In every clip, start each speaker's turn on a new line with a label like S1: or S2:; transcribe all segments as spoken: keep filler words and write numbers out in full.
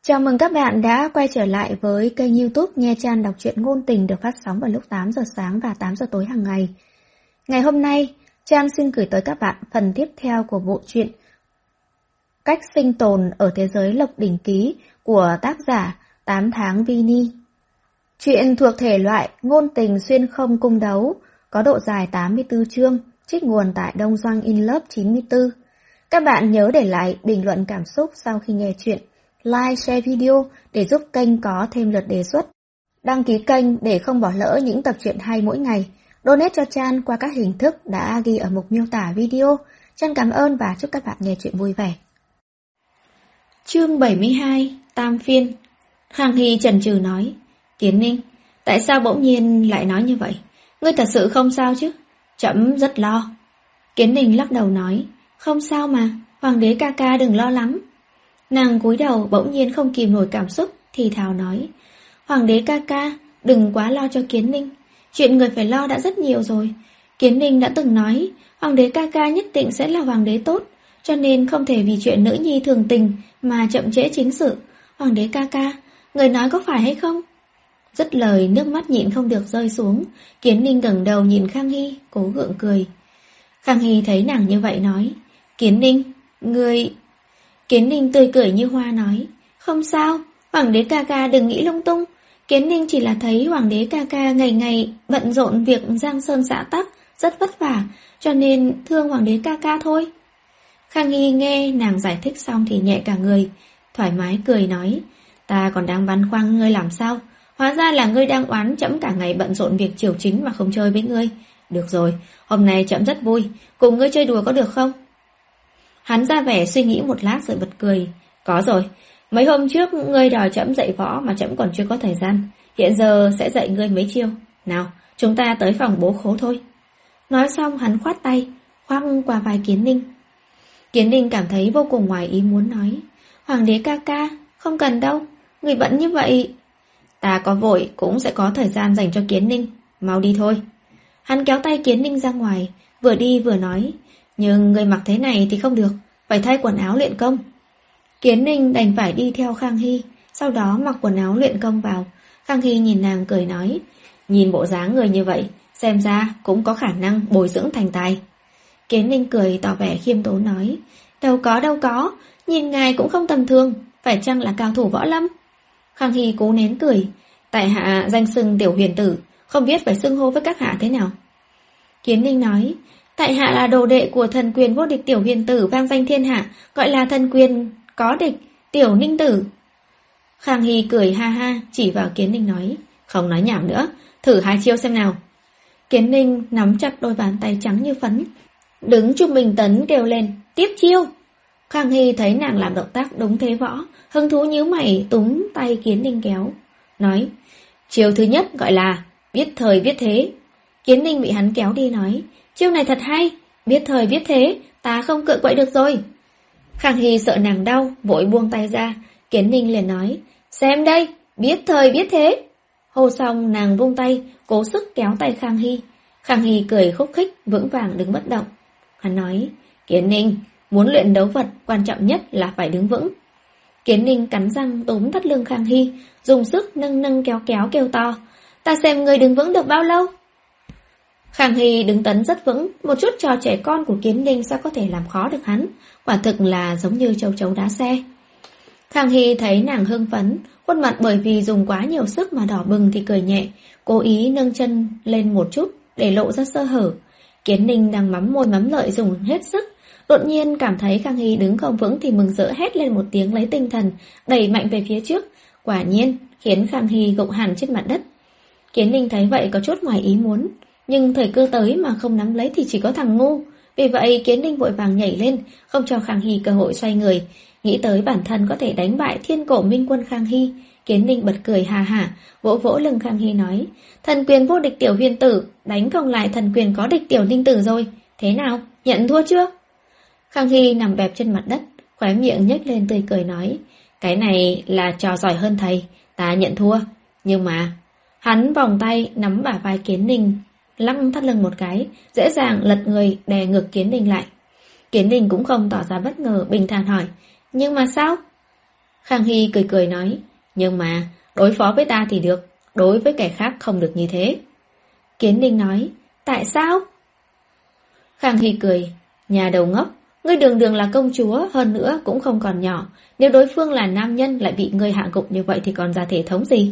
S1: Chào mừng các bạn đã quay trở lại với kênh YouTube Nghe Chan đọc truyện ngôn tình được phát sóng vào lúc tám giờ sáng và tám giờ tối hàng ngày. Ngày hôm nay, Chan xin gửi tới các bạn phần tiếp theo của bộ truyện Cách sinh tồn ở thế giới Lộc Đỉnh Ký của tác giả tám tháng Vini. Truyện thuộc thể loại ngôn tình xuyên không cung đấu, có độ dài tám mươi tư chương, trích nguồn tại Đông Doanh In Love chín mươi tư. Các bạn nhớ để lại bình luận cảm xúc sau khi nghe truyện, like, share video để giúp kênh có thêm lượt đề xuất. Đăng ký kênh để không bỏ lỡ những tập truyện hay mỗi ngày. Donate cho Chan qua các hình thức đã ghi ở mục miêu tả video. Chan cảm ơn và chúc các bạn nghe truyện vui vẻ. Chương bảy mươi hai, Tam Phiên. Hàng Hy chần chừ nói, Kiến Ninh, tại sao bỗng nhiên lại nói như vậy? Ngươi thật sự không sao chứ? Trẫm rất lo. Kiến Ninh lắc đầu nói, không sao mà, Hoàng đế ca ca đừng lo lắng. Nàng cúi đầu bỗng nhiên không kìm nổi cảm xúc, thì thào nói, Hoàng đế ca ca, đừng quá lo cho Kiến Ninh. Chuyện người phải lo đã rất nhiều rồi. Kiến Ninh đã từng nói, Hoàng đế ca ca nhất định sẽ là hoàng đế tốt, cho nên không thể vì chuyện nữ nhi thường tình mà chậm trễ chính sự. Hoàng đế ca ca, người nói có phải hay không? Dứt lời, nước mắt nhịn không được rơi xuống. Kiến Ninh ngẩng đầu nhìn Khang Hy, cố gượng cười. Khang Hy thấy nàng như vậy nói, Kiến Ninh, người... Kiến Ninh tươi cười như hoa nói, không sao, Hoàng đế ca ca đừng nghĩ lung tung. Kiến Ninh chỉ là thấy Hoàng đế ca ca ngày ngày bận rộn việc giang sơn xã tắc, rất vất vả, cho nên thương Hoàng đế ca ca thôi. Khang Hy nghe nàng giải thích xong thì nhẹ cả người, thoải mái cười nói, ta còn đang băn khoăn ngươi làm sao, hóa ra là ngươi đang oán trẫm cả ngày bận rộn việc triều chính mà không chơi với ngươi. Được rồi, hôm nay trẫm rất vui, cùng ngươi chơi đùa có được không? Hắn ra vẻ suy nghĩ một lát rồi bật cười, có rồi, mấy hôm trước ngươi đòi trẫm dạy võ mà trẫm còn chưa có thời gian, hiện giờ sẽ dạy ngươi mấy chiêu. Nào, chúng ta tới phòng bố khố thôi. Nói xong hắn khoát tay, khoác qua vai Kiến Ninh. Kiến Ninh cảm thấy vô cùng ngoài ý muốn nói, Hoàng đế ca ca, không cần đâu, người bận như vậy. Ta có vội cũng sẽ có thời gian dành cho Kiến Ninh, mau đi thôi. Hắn kéo tay Kiến Ninh ra ngoài, vừa đi vừa nói, nhưng người mặc thế này thì không được, phải thay quần áo luyện công. Kiến Ninh đành phải đi theo Khang Hy, sau đó mặc quần áo luyện công vào. Khang Hy nhìn nàng cười nói, nhìn bộ dáng người như vậy, xem ra cũng có khả năng bồi dưỡng thành tài. Kiến Ninh cười tỏ vẻ khiêm tốn nói, đâu có đâu có, nhìn ngài cũng không tầm thường, phải chăng là cao thủ võ lâm? Khang Hy cố nén cười, tại hạ danh xưng tiểu huyền tử, không biết phải xưng hô với các hạ thế nào. Kiến Ninh nói, tại hạ là đồ đệ của thần quyền vô địch tiểu huyền tử vang danh thiên hạ, gọi là thần quyền có địch, tiểu Ninh tử. Khang Hy cười ha ha, chỉ vào Kiến Ninh nói, không nói nhảm nữa, thử hai chiêu xem nào. Kiến Ninh nắm chặt đôi bàn tay trắng như phấn, đứng trung bình tấn kêu lên, tiếp chiêu. Khang Hy thấy nàng làm động tác đúng thế võ, hứng thú nhíu mày túm tay Kiến Ninh kéo, nói, chiêu thứ nhất gọi là biết thời biết thế. Kiến Ninh bị hắn kéo đi nói, chiêu này thật hay, biết thời biết thế, ta không cự quậy được rồi. Khang Hy sợ nàng đau, vội buông tay ra. Kiến Ninh liền nói, xem đây, biết thời biết thế. Hô xong nàng vung tay, cố sức kéo tay Khang Hy. Khang Hy cười khúc khích, vững vàng đứng bất động. Hắn nói, Kiến Ninh, muốn luyện đấu vật, quan trọng nhất là phải đứng vững. Kiến Ninh cắn răng túm thắt lưng Khang Hy, dùng sức nâng nâng kéo kéo kêu to, ta xem người đứng vững được bao lâu. Khang Hy đứng tấn rất vững, một chút trò trẻ con của Kiến Ninh sao có thể làm khó được hắn, quả thực là giống như châu chấu đá xe. Khang Hy thấy nàng hưng phấn, khuôn mặt bởi vì dùng quá nhiều sức mà đỏ bừng thì cười nhẹ, cố ý nâng chân lên một chút để lộ ra sơ hở. Kiến Ninh đang mắm môi mắm lợi dùng hết sức, đột nhiên cảm thấy Khang Hy đứng không vững thì mừng rỡ hét lên một tiếng lấy tinh thần, đẩy mạnh về phía trước, quả nhiên khiến Khang Hy gục hẳn trên mặt đất. Kiến Ninh thấy vậy có chút ngoài ý muốn, nhưng thời cơ tới mà không nắm lấy thì chỉ có thằng ngu. Vì vậy Kiến Ninh vội vàng nhảy lên, không cho Khang Hy cơ hội xoay người. Nghĩ tới bản thân có thể đánh bại thiên cổ minh quân Khang Hy, Kiến Ninh bật cười hà hả, vỗ vỗ lưng Khang Hy nói, thần quyền vô địch tiểu huyền tử, đánh không lại thần quyền có địch tiểu Ninh tử rồi, thế nào, nhận thua chưa? Khang Hy nằm bẹp trên mặt đất, khóe miệng nhếch lên tươi cười nói, cái này là trò giỏi hơn thầy, ta nhận thua, nhưng mà... Hắn vòng tay nắm bả vai Kiến Ninh, lăng thắt lưng một cái, dễ dàng lật người đè ngược Kiến Ninh lại. Kiến Ninh cũng không tỏ ra bất ngờ, bình thản hỏi, nhưng mà sao? Khang Hy cười cười nói, nhưng mà đối phó với ta thì được, đối với kẻ khác không được như thế. Kiến Ninh nói, tại sao? Khang Hy cười, nhà đầu ngốc, ngươi đường đường là công chúa, hơn nữa cũng không còn nhỏ, nếu đối phương là nam nhân lại bị ngươi hạ gục như vậy thì còn ra thể thống gì?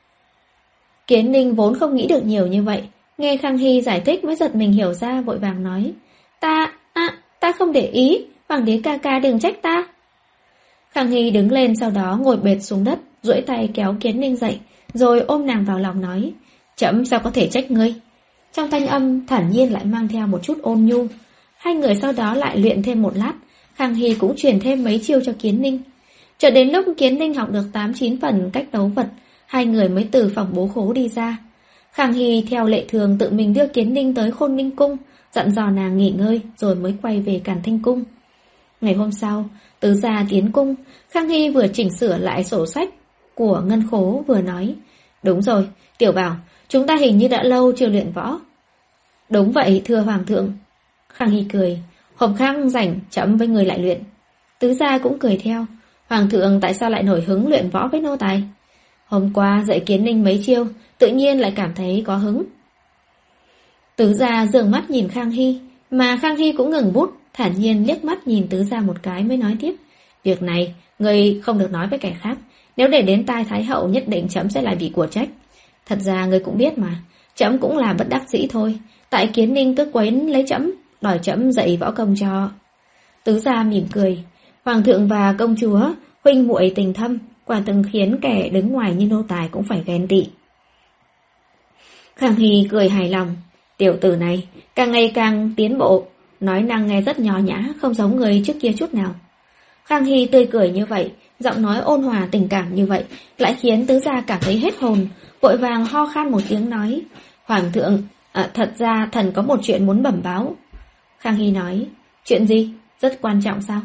S1: Kiến Ninh vốn không nghĩ được nhiều như vậy, nghe Khang Hy giải thích mới giật mình hiểu ra, vội vàng nói, ta, à, ta không để ý, Hoàng đế ca ca đừng trách ta. Khang Hy đứng lên, sau đó ngồi bệt xuống đất, duỗi tay kéo Kiến Ninh dậy, rồi ôm nàng vào lòng nói, trẫm sao có thể trách ngươi? Trong thanh âm thản nhiên lại mang theo một chút ôn nhu. Hai người sau đó lại luyện thêm một lát, Khang Hy cũng truyền thêm mấy chiêu cho Kiến Ninh. Cho đến lúc Kiến Ninh học được tám chín phần cách đấu vật, hai người mới từ phòng bố khố đi ra. Khang Hy theo lệ thường tự mình đưa Kiến Ninh tới Khôn Ninh Cung, dặn dò nàng nghỉ ngơi rồi mới quay về Càn Thanh Cung. Ngày hôm sau, tứ gia tiến cung, Khang Hy vừa chỉnh sửa lại sổ sách của ngân khố vừa nói, đúng rồi, Tiểu Bảo, chúng ta hình như đã lâu chưa luyện võ. Đúng vậy, thưa Hoàng thượng. Khang Hy cười, hôm khác rảnh chậm với người lại luyện. Tứ gia cũng cười theo, Hoàng thượng tại sao lại nổi hứng luyện võ với nô tài? Hôm qua dạy Kiến Ninh mấy chiêu, tự nhiên lại cảm thấy có hứng. Tứ gia dường mắt nhìn Khang Hy, mà Khang Hy cũng ngừng bút, thản nhiên liếc mắt nhìn tứ gia một cái mới nói tiếp, việc này người không được nói với kẻ khác, nếu để đến tai Thái hậu nhất định chấm sẽ lại bị của trách. Thật ra người cũng biết mà, chấm cũng là bất đắc dĩ thôi, tại Kiến Ninh cứ quấy lấy chấm, đòi chấm dạy võ công cho. Tứ gia mỉm cười, Hoàng thượng và công chúa huynh muội tình thâm, quả từng khiến kẻ đứng ngoài như nô tài cũng phải ghen tị. Khang Hy cười hài lòng, tiểu tử này càng ngày càng tiến bộ, nói năng nghe rất nho nhã, không giống người trước kia chút nào. Khang Hy tươi cười như vậy, giọng nói ôn hòa tình cảm như vậy, lại khiến tứ gia cảm thấy hết hồn, vội vàng ho khan một tiếng nói, Hoàng thượng, à, thật ra thần có một chuyện muốn bẩm báo. Khang Hy nói, chuyện gì? Rất quan trọng sao?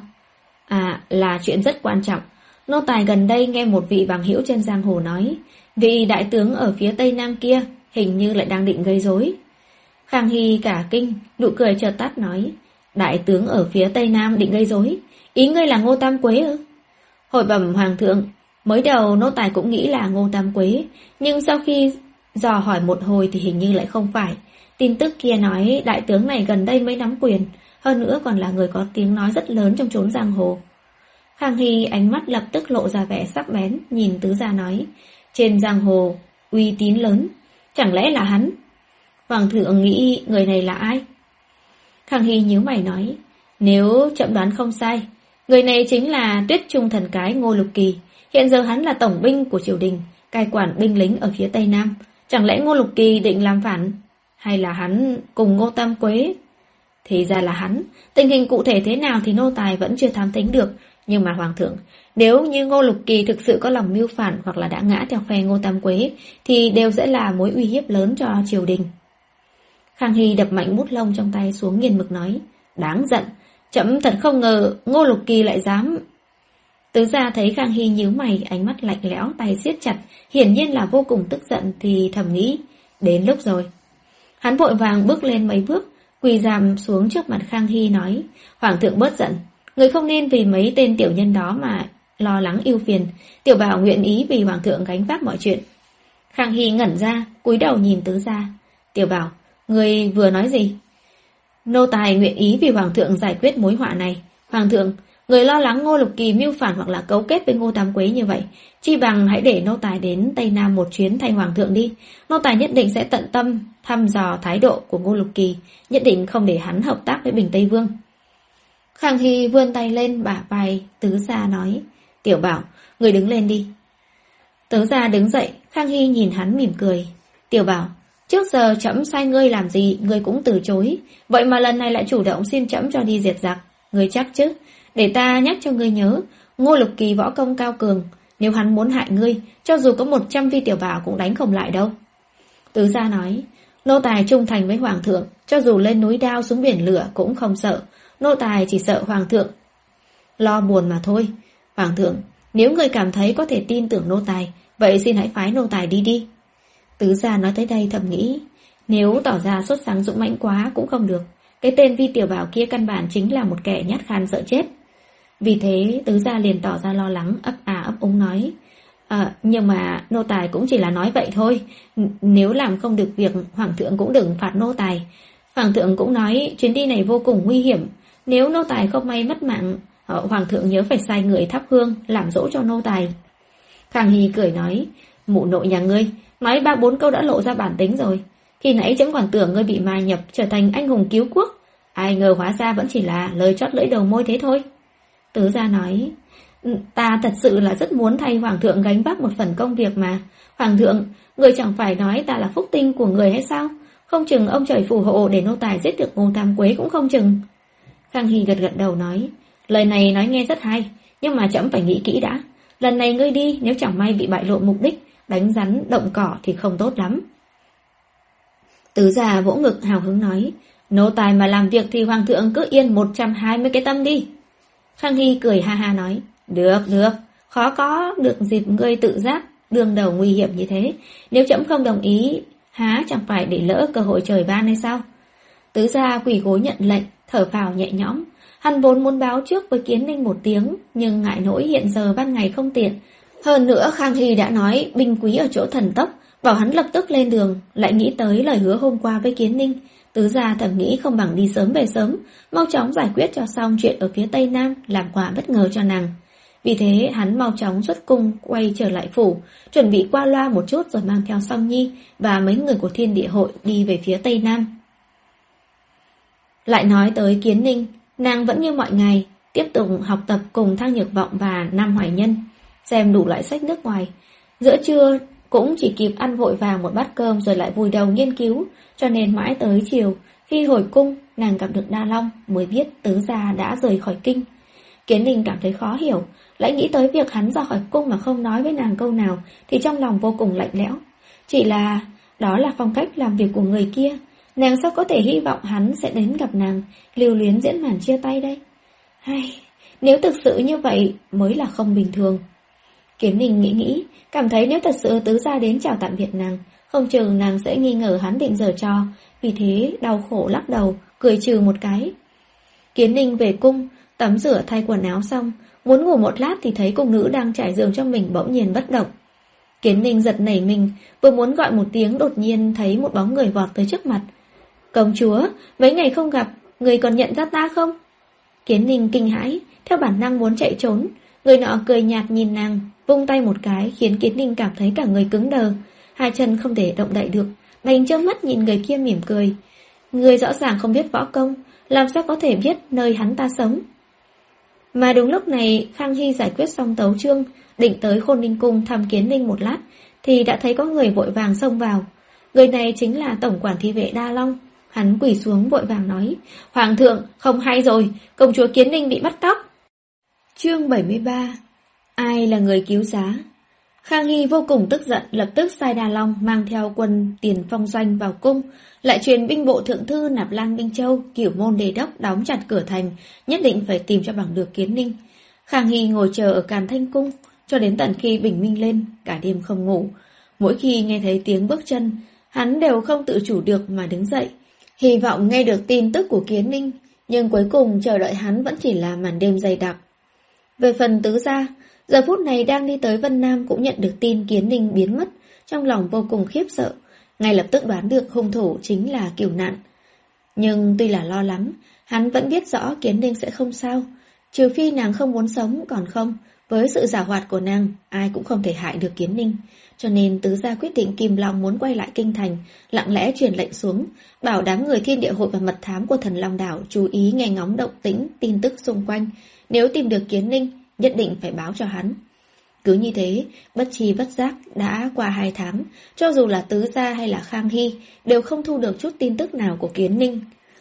S1: À, là chuyện rất quan trọng. Nô tài gần đây nghe một vị bằng hữu trên giang hồ nói, vị đại tướng ở phía tây nam kia hình như lại đang định gây rối. Khang Hy cả kinh, nụ cười chợt tắt nói, đại tướng ở phía tây nam định gây rối, ý ngươi là Ngô Tam Quế ư? Hồi bẩm Hoàng thượng, mới đầu nô tài cũng nghĩ là Ngô Tam Quế, nhưng sau khi dò hỏi một hồi thì hình như lại không phải. Tin tức kia nói đại tướng này gần đây mới nắm quyền, hơn nữa còn là người có tiếng nói rất lớn trong chốn giang hồ. Khang Hy ánh mắt lập tức lộ ra vẻ sắc bén, nhìn tứ gia nói, trên giang hồ uy tín lớn, chẳng lẽ là hắn? Hoàng thượng nghĩ người này là ai? Khang Hy nhíu mày nói, nếu chậm đoán không sai, người này chính là Tuyết Trung thần cái Ngô Lục Kỳ, hiện giờ hắn là tổng binh của triều đình, cai quản binh lính ở phía tây nam. Chẳng lẽ Ngô Lục Kỳ định làm phản? Hay là hắn cùng Ngô Tam Quế? Thì ra là hắn, tình hình cụ thể thế nào thì nô tài vẫn chưa thám thính được, nhưng mà Hoàng thượng, nếu như Ngô Lục Kỳ thực sự có lòng mưu phản hoặc là đã ngã theo phe Ngô Tam Quế, thì đều sẽ là mối uy hiếp lớn cho triều đình. Khang Hy đập mạnh bút lông trong tay xuống nghiền mực nói, đáng giận, chấm thật không ngờ Ngô Lục Kỳ lại dám. Tứ gia thấy Khang Hy nhíu mày, ánh mắt lạnh lẽo, tay siết chặt, hiển nhiên là vô cùng tức giận, thì thầm nghĩ, đến lúc rồi. Hắn vội vàng bước lên mấy bước, quỳ ràm xuống trước mặt Khang Hy nói, Hoàng thượng bớt giận, người không nên vì mấy tên tiểu nhân đó mà lo lắng ưu phiền, tiểu bảo nguyện ý vì Hoàng thượng gánh vác mọi chuyện. Khang Hy ngẩn ra, cúi đầu nhìn tứ gia, tiểu bảo, người vừa nói gì? Nô tài nguyện ý vì Hoàng thượng giải quyết mối họa này. Hoàng thượng, người lo lắng Ngô Lục Kỳ mưu phản hoặc là cấu kết với Ngô Tam Quế như vậy, chi bằng hãy để nô tài đến Tây Nam một chuyến thay Hoàng thượng đi. Nô tài nhất định sẽ tận tâm thăm dò thái độ của Ngô Lục Kỳ, nhất định không để hắn hợp tác với Bình Tây Vương. Khang Hy vươn tay lên bả vai tứ gia nói, tiểu bảo, người đứng lên đi. Tứ gia đứng dậy, Khang Hy nhìn hắn mỉm cười, tiểu bảo, trước giờ trẫm sai ngươi làm gì, ngươi cũng từ chối, vậy mà lần này lại chủ động xin trẫm cho đi diệt giặc, ngươi chắc chứ? Để ta nhắc cho ngươi nhớ, Ngô Lục Kỳ võ công cao cường, nếu hắn muốn hại ngươi, cho dù có một trăm vi tiểu bảo cũng đánh không lại đâu. Tứ gia nói, nô tài trung thành với Hoàng thượng, cho dù lên núi đao xuống biển lửa cũng không sợ, nô tài chỉ sợ Hoàng thượng lo buồn mà thôi. Hoàng thượng, nếu ngươi cảm thấy có thể tin tưởng nô tài, vậy xin hãy phái nô tài đi đi. Tứ gia nói tới đây thầm nghĩ, nếu tỏ ra sốt sắng dũng mãnh quá cũng không được, cái tên vi tiểu bảo kia căn bản chính là một kẻ nhát gan sợ chết. Vì thế Tứ gia liền tỏ ra lo lắng, ấp à ấp úng nói: À, nhưng mà nô tài cũng chỉ là nói vậy thôi. N- Nếu làm không được việc, hoàng thượng cũng đừng phạt nô tài. Hoàng thượng cũng nói chuyến đi này vô cùng nguy hiểm. Nếu nô tài không may mất mạng, hoàng thượng nhớ phải sai người thắp hương làm dỗ cho nô tài. Khang Hy cười nói: Mụ nội nhà ngươi nói ba bốn câu đã lộ ra bản tính rồi. Khi nãy chấm còn tưởng ngươi bị ma nhập trở thành anh hùng cứu quốc, ai ngờ hóa ra vẫn chỉ là lời chót lưỡi đầu môi thế thôi. Tứ gia nói: Ta thật sự là rất muốn thay hoàng thượng gánh vác một phần công việc mà. Hoàng thượng, người chẳng phải nói ta là phúc tinh của người hay sao? Không chừng ông trời phù hộ để nô tài giết được Ngô Tam Quế cũng không chừng. Khang Hy gật gật đầu nói: Lời này nói nghe rất hay, nhưng mà trẫm phải nghĩ kỹ đã. Lần này ngươi đi, nếu chẳng may bị bại lộ mục đích, đánh rắn động cỏ thì không tốt lắm. Tứ gia vỗ ngực hào hứng nói: Nô tài mà làm việc thì hoàng thượng cứ yên một trăm hai mươi cái tâm đi. Khang Hy cười ha ha nói: Được, được, khó có được dịp ngươi tự giác đương đầu nguy hiểm như thế. Nếu trẫm không đồng ý, há chẳng phải để lỡ cơ hội trời ban hay sao? Tứ gia quỳ gối nhận lệnh, thở phào nhẹ nhõm. Hắn vốn muốn báo trước với Kiến Ninh một tiếng, nhưng ngại nỗi hiện giờ ban ngày không tiện. Hơn nữa Khang Hy đã nói binh quý ở chỗ thần tốc, bảo hắn lập tức lên đường, lại nghĩ tới lời hứa hôm qua với Kiến Ninh. Tứ gia thầm nghĩ không bằng đi sớm về sớm, mau chóng giải quyết cho xong chuyện ở phía Tây Nam, làm quà bất ngờ cho nàng. Vì thế hắn mau chóng xuất cung quay trở lại phủ, chuẩn bị qua loa một chút rồi mang theo Song Nhi và mấy người của Thiên Địa Hội đi về phía Tây Nam. Lại nói tới Kiến Ninh, nàng vẫn như mọi ngày, tiếp tục học tập cùng Thang Nhược Vọng và Nam Hoài Nhân, xem đủ loại sách nước ngoài. Giữa trưa cũng chỉ kịp ăn vội vàng một bát cơm rồi lại vùi đầu nghiên cứu, cho nên mãi tới chiều, khi hồi cung, nàng gặp được Đa Long mới biết Tứ gia đã rời khỏi kinh. Kiến Ninh cảm thấy khó hiểu, lại nghĩ tới việc hắn ra khỏi cung mà không nói với nàng câu nào thì trong lòng vô cùng lạnh lẽo. Chỉ là đó là phong cách làm việc của người kia, nàng sao có thể hy vọng hắn sẽ đến gặp nàng, lưu luyến diễn màn chia tay đây? Hay, nếu thực sự như vậy mới là không bình thường. Kiến Ninh nghĩ nghĩ, cảm thấy nếu thật sự Tứ gia đến chào tạm biệt nàng, không chừng nàng sẽ nghi ngờ hắn định giở trò, vì thế đau khổ lắc đầu, cười trừ một cái. Kiến Ninh về cung, tắm rửa thay quần áo xong, muốn ngủ một lát thì thấy cung nữ đang trải giường cho mình bỗng nhiên bất động. Kiến Ninh giật nảy mình, vừa muốn gọi một tiếng đột nhiên thấy một bóng người vọt tới trước mặt. Công chúa, mấy ngày không gặp, người còn nhận ra ta không? Kiến Ninh kinh hãi, theo bản năng muốn chạy trốn. Người nọ cười nhạt nhìn nàng, vung tay một cái khiến Kiến Ninh cảm thấy cả người cứng đờ, hai chân không thể động đậy được, đành trơ mắt nhìn người kia mỉm cười. Người rõ ràng không biết võ công, làm sao có thể biết nơi hắn ta sống? Mà đúng lúc này Khang Hy giải quyết xong tấu chương, định tới Khôn Ninh cung thăm Kiến Ninh một lát, thì đã thấy có người vội vàng xông vào. Người này chính là tổng quản thị vệ Đa Long. Hắn quỳ xuống vội vàng nói: Hoàng thượng, không hay rồi, công chúa Kiến Ninh bị bắt cóc. Chương bảy mươi ba. Ai là người cứu giá? Khang Hy vô cùng tức giận, lập tức sai Đa Long mang theo quân Tiền Phong Doanh vào cung, lại truyền binh bộ thượng thư Nạp Lang Minh Châu, Cửu Môn Đề Đốc đóng chặt cửa thành, nhất định phải tìm cho bằng được Kiến Ninh. Khang Hy ngồi chờ ở Càn Thanh cung cho đến tận khi bình minh lên, cả đêm không ngủ. Mỗi khi nghe thấy tiếng bước chân, hắn đều không tự chủ được mà đứng dậy, hy vọng nghe được tin tức của Kiến Ninh, nhưng cuối cùng chờ đợi hắn vẫn chỉ là màn đêm dày đặc. Về phần Tứ gia, giờ phút này đang đi tới Vân Nam cũng nhận được tin Kiến Ninh biến mất, trong lòng vô cùng khiếp sợ, ngay lập tức đoán được hung thủ chính là Cửu Nạn. Nhưng tuy là lo lắng, hắn vẫn biết rõ Kiến Ninh sẽ không sao, trừ phi nàng không muốn sống, còn không, với sự giảo hoạt của nàng, ai cũng không thể hại được Kiến Ninh. Cho nên Tứ gia quyết định kìm lòng muốn quay lại kinh thành, lặng lẽ truyền lệnh xuống, bảo đám người Thiên Địa Hội và mật thám của Thần Long Đảo chú ý nghe ngóng động tĩnh, tin tức xung quanh. Nếu tìm được Kiến Ninh, nhất định phải báo cho hắn. Cứ như thế, bất chi bất giác đã qua hai tháng, cho dù là Tứ gia hay là Khang Hy đều không thu được chút tin tức nào của Kiến Ninh.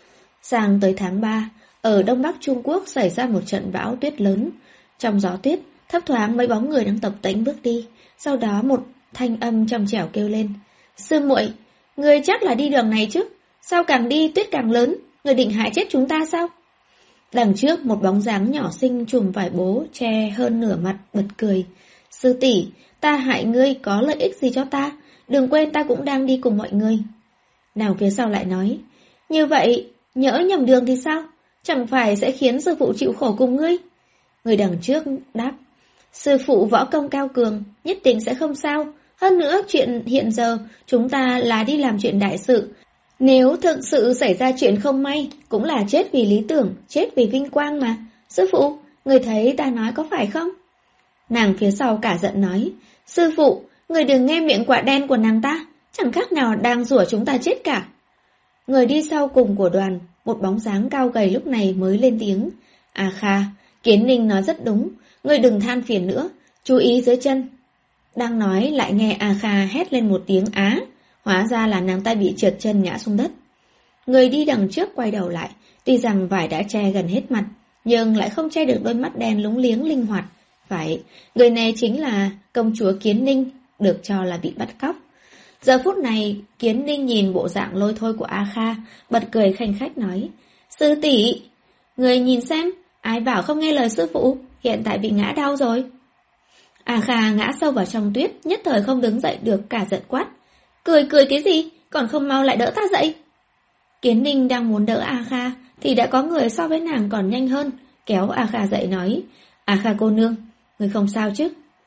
S1: Sang tới tháng ba, ở Đông Bắc Trung Quốc xảy ra một trận bão tuyết lớn. Trong gió tuyết, thấp thoáng mấy bóng người đang tập tễnh bước đi, sau đó một thanh âm trong trẻo kêu lên: Sư muội, người chắc là đi đường này chứ? Sao càng đi tuyết càng lớn, người định hại chết chúng ta sao? Đằng trước một bóng dáng nhỏ xinh trùm vải bố che hơn nửa mặt bật cười: Sư tỷ, ta hại ngươi có lợi ích gì cho ta? Đừng quên ta cũng đang đi cùng mọi người. Nào phía sau lại nói: Như vậy, nhỡ nhầm đường thì sao? Chẳng phải sẽ khiến sư phụ chịu khổ cùng ngươi? Người đằng trước đáp, sư phụ võ công cao cường, nhất định sẽ không sao. Hơn nữa chuyện hiện giờ chúng ta là đi làm chuyện đại sự. Nếu thực sự xảy ra chuyện không may, cũng là chết vì lý tưởng, chết vì vinh quang mà. Sư phụ, người thấy ta nói có phải không? Nàng phía sau cả giận nói, sư phụ, người đừng nghe miệng quạ đen của nàng ta, chẳng khác nào đang rủa chúng ta chết cả. Người đi sau cùng của đoàn, một bóng dáng cao gầy lúc này mới lên tiếng. À Kha, Kiến Ninh nói rất đúng, người đừng than phiền nữa, chú ý dưới chân. Đang nói lại nghe A Kha hét lên một tiếng á, hóa ra là nàng ta bị trượt chân ngã xuống đất. Người đi đằng trước quay đầu lại, tuy rằng vải đã che gần hết mặt, nhưng lại không che được đôi mắt đen lúng liếng linh hoạt. Phải, người này chính là công chúa Kiến Ninh, được cho là bị bắt cóc. Giờ phút này, Kiến Ninh nhìn bộ dạng lôi thôi của A Kha, bật cười khanh khách nói, sư tỷ, người nhìn xem, ai bảo không nghe lời sư phụ, hiện tại bị ngã đau rồi. A Kha ngã sâu vào trong tuyết, nhất thời không đứng dậy được, cả giận quát. Cười cười cái gì, còn không mau lại đỡ ta dậy. Kiến Ninh đang muốn đỡ A Kha, thì đã có người so với nàng còn nhanh hơn, kéo A Kha dậy nói, A Kha cô nương, người không sao chứ?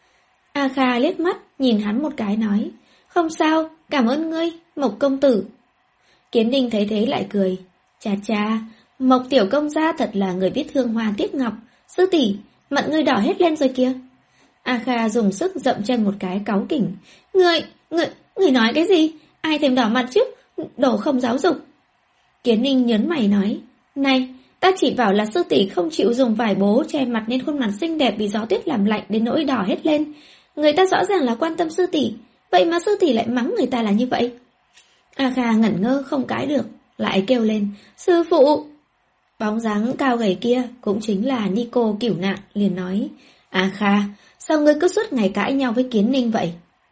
S1: A Kha liếc mắt, nhìn hắn một cái nói, không sao, cảm ơn ngươi, Mộc công tử. Kiến Ninh thấy thế lại cười, chà chà, Mộc tiểu công gia thật là người biết thương hoa tiếc ngọc, sư tỷ, mặt ngươi đỏ hết lên rồi kìa. A Kha dùng sức dậm chân một cái cáu kỉnh, ngươi, ngươi, ngươi nói cái gì? Ai thèm đỏ mặt chứ? Đồ không giáo dục. Kiến Ninh nhớn mày nói, này, ta chỉ bảo là sư tỷ không chịu dùng vải bố che mặt nên khuôn mặt xinh đẹp bị gió tuyết làm lạnh đến nỗi đỏ hết lên. Người ta rõ ràng là quan tâm sư tỷ, vậy mà sư tỷ lại mắng người ta là như vậy. A Kha ngẩn ngơ không cãi được, lại kêu lên, sư phụ. Bóng dáng cao gầy kia cũng chính là Nico Cửu Nạn, liền nói, A Kha, sao ngươi cứ suốt ngày cãi nhau với Kiến Ninh vậy?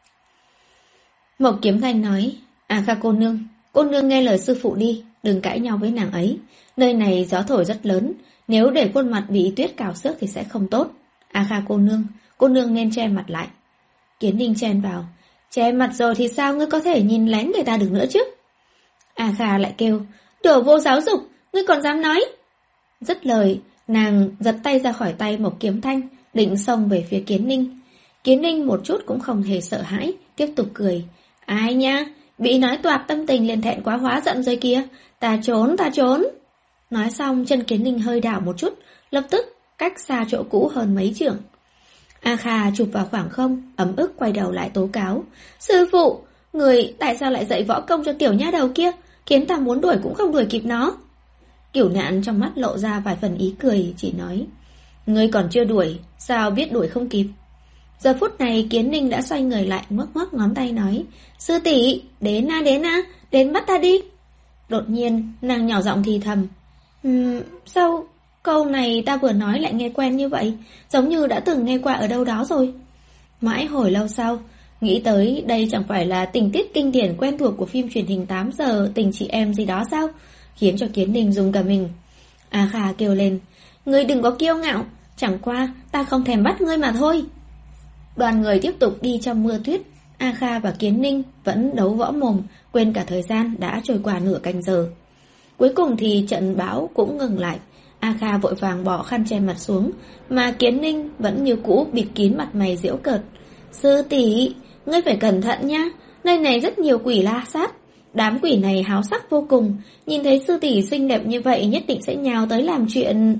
S1: Mộc Kiếm Thanh nói, A Kha cô nương, cô nương nghe lời sư phụ đi, đừng cãi nhau với nàng ấy. Nơi này gió thổi rất lớn, nếu để khuôn mặt bị tuyết cào xước thì sẽ không tốt. A Kha cô nương, cô nương nên che mặt lại. Kiến Ninh chen vào, che mặt rồi thì sao ngươi có thể nhìn lén người ta được nữa chứ? A Kha lại kêu, đồ vô giáo dục, ngươi còn dám nói? Dứt lời, nàng giật tay ra khỏi tay Mộc Kiếm Thanh, định xông về phía Kiến Ninh. Kiến Ninh một chút cũng không hề sợ hãi, tiếp tục cười. Ai nha, bị nói toạc tâm tình liền thẹn quá hóa giận rồi kìa, ta trốn, ta trốn. Nói xong chân Kiến Ninh hơi đảo một chút, lập tức cách xa chỗ cũ hơn mấy trượng. A Kha chụp vào khoảng không, ấm ức quay đầu lại tố cáo. Sư phụ, người tại sao lại dạy võ công cho tiểu nha đầu kia, khiến ta muốn đuổi cũng không đuổi kịp nó. Cửu Nạn trong mắt lộ ra vài phần ý cười, chỉ nói, ngươi còn chưa đuổi, sao biết đuổi không kịp. Giờ phút này Kiến Ninh đã xoay người lại, ngoắc ngoắc ngón tay nói, sư tỷ, đến na đến na, đến bắt ta đi. Đột nhiên nàng nhỏ giọng thì thầm, um, sao câu này ta vừa nói lại nghe quen như vậy, giống như đã từng nghe qua ở đâu đó rồi. Mãi hồi lâu sau, nghĩ tới đây chẳng phải là tình tiết kinh điển quen thuộc của phim truyền hình tám giờ Tình chị em gì đó sao, khiến cho Kiến Ninh rung cả mình. A Kha kêu lên, ngươi đừng có kiêu ngạo, chẳng qua ta không thèm bắt ngươi mà thôi. Đoàn người tiếp tục đi trong mưa tuyết. A Kha và Kiến Ninh vẫn đấu võ mồm, quên cả thời gian đã trôi qua nửa canh giờ. Cuối cùng thì trận bão cũng ngừng lại. A Kha vội vàng bỏ khăn che mặt xuống, mà Kiến Ninh vẫn như cũ bịt kín mặt mày giễu cợt. Sư tỷ, ngươi phải cẩn thận nha, nơi này rất nhiều quỷ la sát. Đám quỷ này háo sắc vô cùng, nhìn thấy sư tỷ xinh đẹp như vậy nhất định sẽ nhào tới làm chuyện.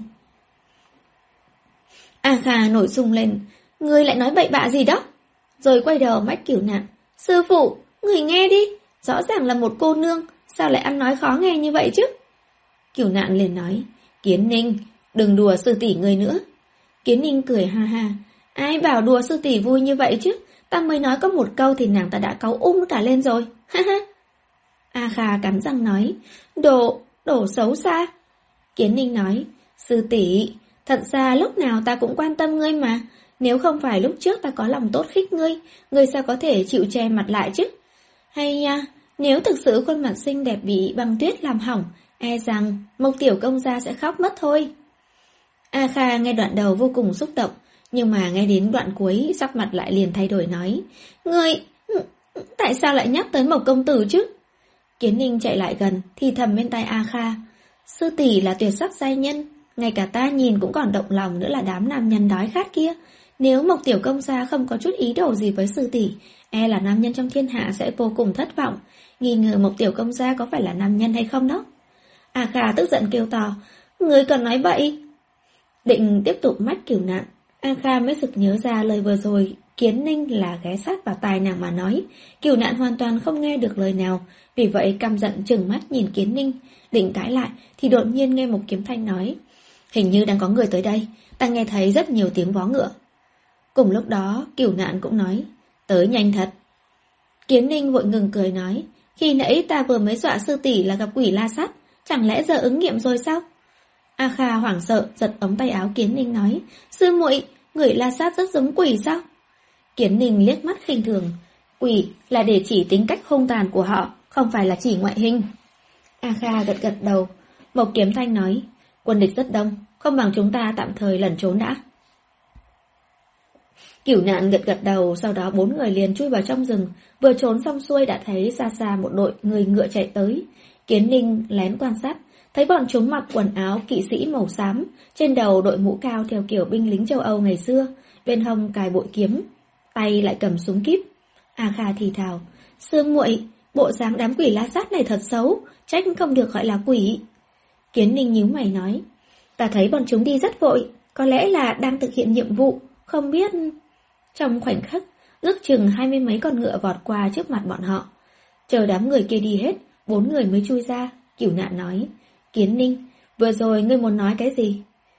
S1: A Kha nổi sung lên, ngươi lại nói bậy bạ gì đó? Rồi quay đầu mách Cửu Nạn, sư phụ, người nghe đi, rõ ràng là một cô nương, sao lại ăn nói khó nghe như vậy chứ? Cửu Nạn liền nói, Kiến Ninh, đừng đùa sư tỷ ngươi nữa. Kiến Ninh cười ha ha, ai bảo đùa sư tỷ vui như vậy chứ, ta mới nói có một câu thì nàng ta đã cáu ung cả lên rồi, ha ha. A Kha cắn răng nói, đồ, đồ xấu xa. Kiến Ninh nói, sư tỷ, thật ra lúc nào ta cũng quan tâm ngươi mà, nếu không phải lúc trước ta có lòng tốt khích ngươi, ngươi sao có thể chịu che mặt lại chứ? Hay nha, nếu thực sự khuôn mặt xinh đẹp bị băng tuyết làm hỏng, e rằng Mộc tiểu công gia sẽ khóc mất thôi. A Kha nghe đoạn đầu vô cùng xúc động, nhưng mà nghe đến đoạn cuối sắc mặt lại liền thay đổi nói, ngươi, tại sao lại nhắc tới Mộc công tử chứ? Kiến Ninh chạy lại gần, thì thầm bên tai A Kha, sư tỷ là tuyệt sắc giai nhân, Ngay cả ta nhìn cũng còn động lòng nữa là đám nam nhân đói khát kia. Nếu Mộc tiểu công gia không có chút ý đồ gì với sư tỷ, e là nam nhân trong thiên hạ sẽ vô cùng thất vọng, nghi ngờ Mộc tiểu công gia có phải là nam nhân hay không đó. A Kha tức giận kêu to, người còn nói bậy. Định tiếp tục mách Cửu Nạn, A Kha mới sực nhớ ra lời vừa rồi Kiến Ninh là ghé sát vào tai nàng mà nói. Cửu Nạn hoàn toàn không nghe được lời nào, vì vậy căm giận trừng mắt nhìn Kiến Ninh. Định cãi lại thì đột nhiên nghe một Kiếm Thanh nói, hình như đang có người tới đây, ta nghe thấy rất nhiều tiếng vó ngựa. Cùng lúc đó Cửu Nạn cũng nói, tới nhanh thật. Kiến Ninh vội ngừng cười nói, khi nãy ta vừa mới dọa sư tỷ là gặp quỷ la sát, chẳng lẽ giờ ứng nghiệm rồi sao? A Kha hoảng sợ giật ống tay áo Kiến Ninh nói, sư muội, người la sát rất giống quỷ sao? Kiến Ninh liếc mắt khinh thường, quỷ là để chỉ tính cách hung tàn của họ, không phải là chỉ ngoại hình. A Kha gật gật đầu. Mộc Kiếm Thanh nói, quân địch rất đông, không bằng chúng ta tạm thời lẩn trốn đã. Cửu Nạn gật gật đầu, sau đó bốn người liền chui vào trong rừng, vừa trốn xong xuôi đã thấy xa xa một đội người ngựa chạy tới. Kiến Ninh lén quan sát, thấy bọn chúng mặc quần áo kỵ sĩ màu xám, trên đầu đội mũ cao theo kiểu binh lính châu Âu ngày xưa, bên hông cài bội kiếm, tay lại cầm súng kíp. A Kha thì thào, Sương muội, bộ dáng đám quỷ la sát này thật xấu, trách không được gọi là quỷ. Kiến Ninh nhíu mày nói, ta thấy bọn chúng đi rất vội, có lẽ là đang thực hiện nhiệm vụ, không biết... Trong khoảnh khắc, ước chừng hai mươi mấy con ngựa vọt qua trước mặt bọn họ. Chờ đám người kia đi hết, bốn người mới chui ra. Cửu Nạn nói, Kiến Ninh, vừa rồi ngươi muốn nói cái gì?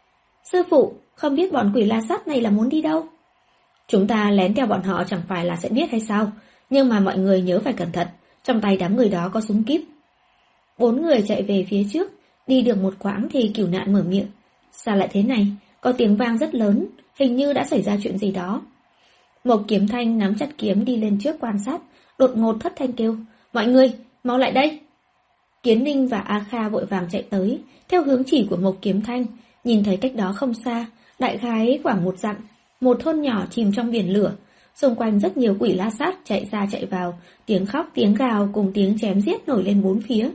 S1: Sư phụ, không biết bọn quỷ la sát này là muốn đi đâu? Chúng ta lén theo bọn họ chẳng phải là sẽ biết hay sao? Nhưng mà mọi người nhớ phải cẩn thận, trong tay đám người đó có súng kíp. Bốn người chạy về phía trước, đi được một quãng thì Cửu Nạn mở miệng. Sao lại thế này? Có tiếng vang rất lớn, hình như đã xảy ra chuyện gì đó. Mộc Kiếm Thanh nắm chặt kiếm đi lên trước quan sát, đột ngột thất thanh kêu, mọi người, mau lại đây. Kiến Ninh và A Kha vội vàng chạy tới, theo hướng chỉ của Mộc Kiếm Thanh, nhìn thấy cách đó không xa, đại khái khoảng một dặm, một thôn nhỏ chìm trong biển lửa, xung quanh rất nhiều quỷ la sát chạy ra chạy vào, tiếng khóc, tiếng gào cùng tiếng chém giết nổi lên bốn phía.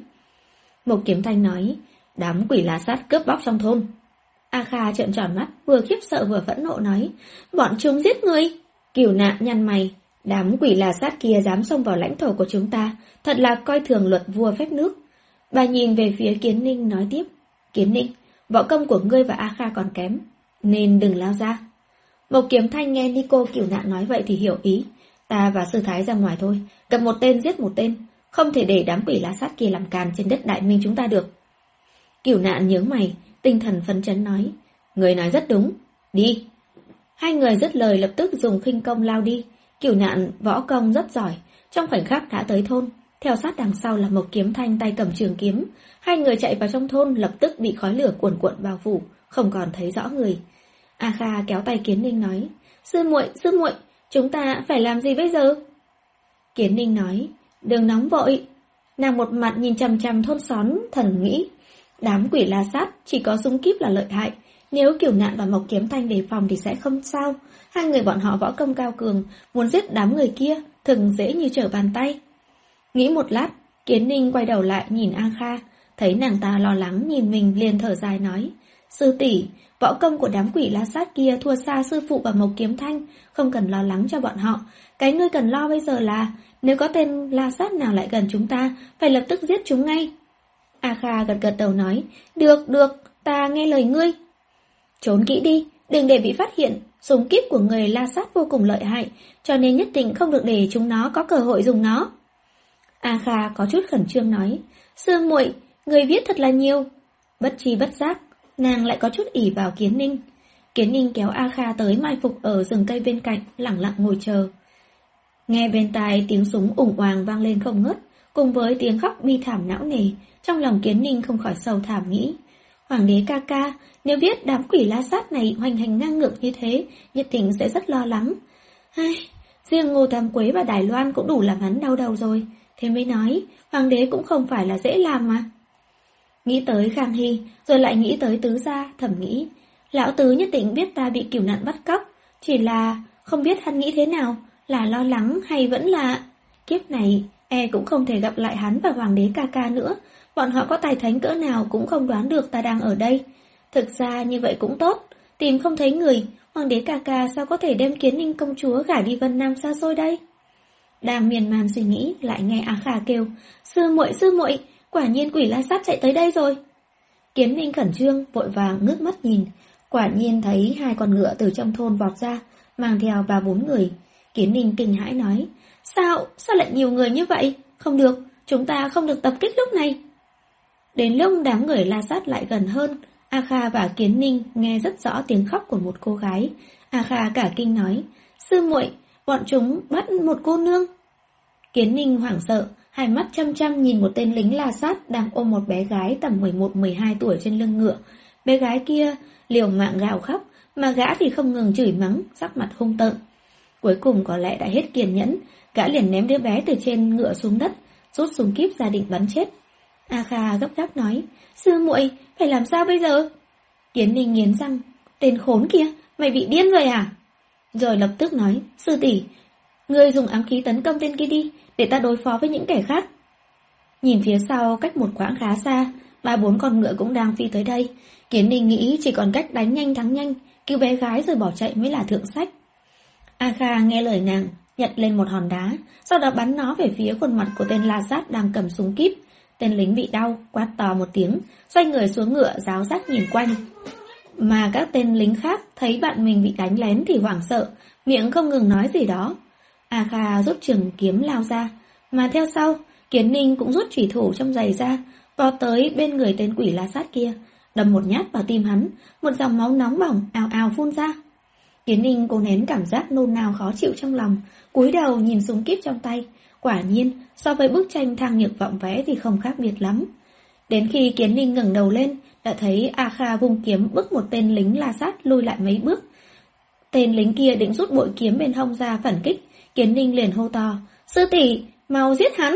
S1: Mộc Kiếm Thanh nói, đám quỷ la sát cướp bóc trong thôn. A Kha trợn tròn mắt, vừa khiếp sợ vừa phẫn nộ nói, bọn chúng giết người. Cửu Nạn nhăn mày, đám quỷ la sát kia dám xông vào lãnh thổ của chúng ta, thật là coi thường luật vua phép nước. Bà nhìn về phía Kiến Ninh nói tiếp, Kiến Ninh, võ công của ngươi và A Kha còn kém, nên đừng lao ra. Mộc Kiếm Thanh nghe Nico Cửu Nạn nói vậy thì hiểu ý, ta và sư thái ra ngoài thôi, gặp một tên giết một tên, không thể để đám quỷ la sát kia làm càn trên đất Đại Minh chúng ta được. Cửu Nạn nhướng mày, tinh thần phấn chấn nói, người nói rất đúng, đi. Hai người dứt lời lập tức dùng khinh công lao đi. Cửu Nạn võ công rất giỏi, trong khoảnh khắc đã tới thôn. Theo sát đằng sau là Mộc Kiếm Thanh tay cầm trường kiếm. Hai người chạy vào trong thôn lập tức bị khói lửa cuồn cuộn bao phủ, không còn thấy rõ người. A Kha kéo tay Kiến Ninh nói, sư muội, sư muội, chúng ta phải làm gì bây giờ? Kiến Ninh nói, đừng nóng vội. Nàng một mặt nhìn chằm chằm thôn xóm, thần nghĩ, đám quỷ la sát chỉ có súng kíp là lợi hại. Nếu Cửu Nạn và Mộc Kiếm Thanh đề phòng thì sẽ không sao. Hai người bọn họ võ công cao cường, muốn giết đám người kia thường dễ như trở bàn tay. Nghĩ một lát, Kiến Ninh quay đầu lại nhìn A Kha, thấy nàng ta lo lắng nhìn mình liền thở dài nói, sư tỷ, võ công của đám quỷ la sát kia thua xa sư phụ và Mộc Kiếm Thanh, không cần lo lắng cho bọn họ. Cái ngươi cần lo bây giờ là, nếu có tên la sát nào lại gần chúng ta, phải lập tức giết chúng ngay. A Kha gật gật đầu nói, được, được, ta nghe lời ngươi. Trốn kỹ đi, đừng để bị phát hiện, súng kíp của người la sát vô cùng lợi hại, cho nên nhất định không được để chúng nó có cơ hội dùng nó. A Kha có chút khẩn trương nói, sư muội, người viết thật là nhiều. Bất tri bất giác, nàng lại có chút ỷ vào Kiến Ninh. Kiến Ninh kéo A Kha tới mai phục ở rừng cây bên cạnh, lẳng lặng ngồi chờ. Nghe bên tai tiếng súng ủng oàng vang lên không ngớt, cùng với tiếng khóc bi thảm não nề, trong lòng Kiến Ninh không khỏi sầu thảm nghĩ, Hoàng đế ca ca, nếu biết đám quỷ la sát này hoành hành ngang ngược như thế, nhất định sẽ rất lo lắng. Ai, riêng Ngô Tam Quế và Đài Loan cũng đủ làm hắn đau đầu rồi. Thế mới nói, hoàng đế cũng không phải là dễ làm mà. Nghĩ tới Khang Hy, rồi lại nghĩ tới Tứ Gia, thầm nghĩ, lão Tứ nhất định biết ta bị Cửu Nạn bắt cóc, chỉ là không biết hắn nghĩ thế nào, là lo lắng hay vẫn là... Kiếp này, e cũng không thể gặp lại hắn và hoàng đế ca ca nữa, bọn họ có tài thánh cỡ nào cũng không đoán được ta đang ở đây. Thực ra như vậy cũng tốt, tìm không thấy người, hoàng đế ca ca sao có thể đem Kiến Ninh công chúa gả đi Vân Nam xa xôi đây? Đang miên man suy nghĩ, lại nghe A Kha kêu, sư muội sư muội, quả nhiên quỷ la sát chạy tới đây rồi. Kiến Ninh khẩn trương, vội vàng ngước mắt nhìn, quả nhiên thấy hai con ngựa từ trong thôn vọt ra, mang theo ba bốn người. Kiến Ninh kinh hãi nói, sao, sao lại nhiều người như vậy? Không được, chúng ta không được tập kích lúc này. Đến lúc đám người la sát lại gần hơn, A Kha và Kiến Ninh nghe rất rõ tiếng khóc của một cô gái. A Kha cả kinh nói, sư muội, bọn chúng bắt một cô nương. Kiến Ninh hoảng sợ, hai mắt chăm chăm nhìn một tên lính la sát đang ôm một bé gái tầm mười một mười hai tuổi trên lưng ngựa. Bé gái kia liều mạng gào khóc, mà gã thì không ngừng chửi mắng, sắc mặt hung tợn. Cuối cùng có lẽ đã hết kiên nhẫn, gã liền ném đứa bé từ trên ngựa xuống đất, rút súng kíp ra định bắn chết. A Kha gấp gáp nói, sư muội, phải làm sao bây giờ? Kiến Ninh nghiến răng, tên khốn kia, mày bị điên rồi à? Rồi lập tức nói, sư tỷ, ngươi dùng ám khí tấn công tên kia đi, để ta đối phó với những kẻ khác. Nhìn phía sau cách một quãng khá xa, ba bốn con ngựa cũng đang phi tới đây. Kiến Ninh nghĩ chỉ còn cách đánh nhanh thắng nhanh, cứu bé gái rồi bỏ chạy mới là thượng sách. A Kha nghe lời nàng, nhặt lên một hòn đá, sau đó bắn nó về phía khuôn mặt của tên la sát đang cầm súng kíp. Tên lính bị đau, quát to một tiếng, xoay người xuống ngựa ráo rác nhìn quanh. Mà các tên lính khác thấy bạn mình bị đánh lén thì hoảng sợ, miệng không ngừng nói gì đó. A Kha rút trường kiếm lao ra, mà theo sau, Kiến Ninh cũng rút chủy thủ trong giày ra, vọt tới bên người tên quỷ la sát kia, đâm một nhát vào tim hắn, một dòng máu nóng bỏng ào ào phun ra. Kiến Ninh cố nén cảm giác nôn nao khó chịu trong lòng, cúi đầu nhìn súng kíp trong tay. Quả nhiên, so với bức tranh Thang Nhược vọng vẽ thì không khác biệt lắm. Đến khi Kiến Ninh ngẩng đầu lên, đã thấy A Kha vung kiếm bức một tên lính la sát lùi lại mấy bước. Tên lính kia định rút bội kiếm bên hông ra phản kích, Kiến Ninh liền hô to, sư tỷ, mau giết hắn.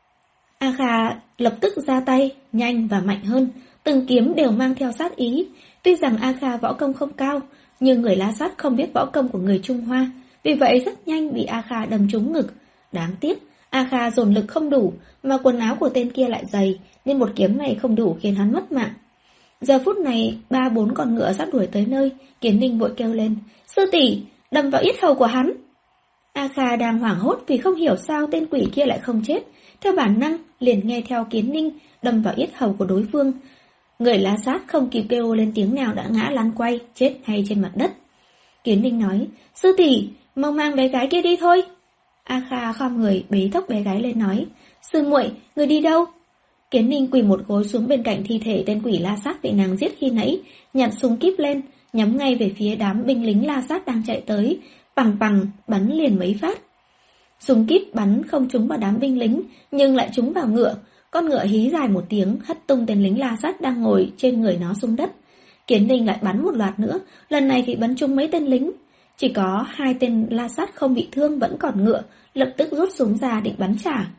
S1: A Kha lập tức ra tay, nhanh và mạnh hơn, từng kiếm đều mang theo sát ý. Tuy rằng A Kha võ công không cao, nhưng người la sát không biết võ công của người Trung Hoa, vì vậy rất nhanh bị A Kha đâm trúng ngực. Đáng tiếc, A Kha dồn lực không đủ, mà quần áo của tên kia lại dày, nên một kiếm này không đủ khiến hắn mất mạng. Giờ phút này, ba bốn con ngựa sắp đuổi tới nơi, Kiến Ninh vội kêu lên, sư tỷ, đâm vào yết hầu của hắn. A Kha đang hoảng hốt vì không hiểu sao tên quỷ kia lại không chết, theo bản năng liền nghe theo Kiến Ninh, đâm vào yết hầu của đối phương. Người la sát không kịp kêu lên tiếng nào đã ngã lăn quay, chết ngay trên mặt đất. Kiến Ninh nói, sư tỷ, mau mang bé gái kia đi thôi. A Kha khom người bế tóc bé gái lên nói, sư muội, người đi đâu? Kiến Ninh quỳ một gối xuống bên cạnh thi thể tên quỷ la sát bị nàng giết khi nãy, nhặt súng kíp lên, nhắm ngay về phía đám binh lính la sát đang chạy tới, bằng bằng bắn liền mấy phát. Súng kíp bắn không trúng vào đám binh lính, nhưng lại trúng vào ngựa. Con ngựa hí dài một tiếng, hất tung tên lính la sát đang ngồi trên người nó xuống đất. Kiến Ninh lại bắn một loạt nữa, lần này thì bắn trúng mấy tên lính. Chỉ có hai tên la sát không bị thương vẫn còn ngựa, lập tức rút súng ra định bắn trả.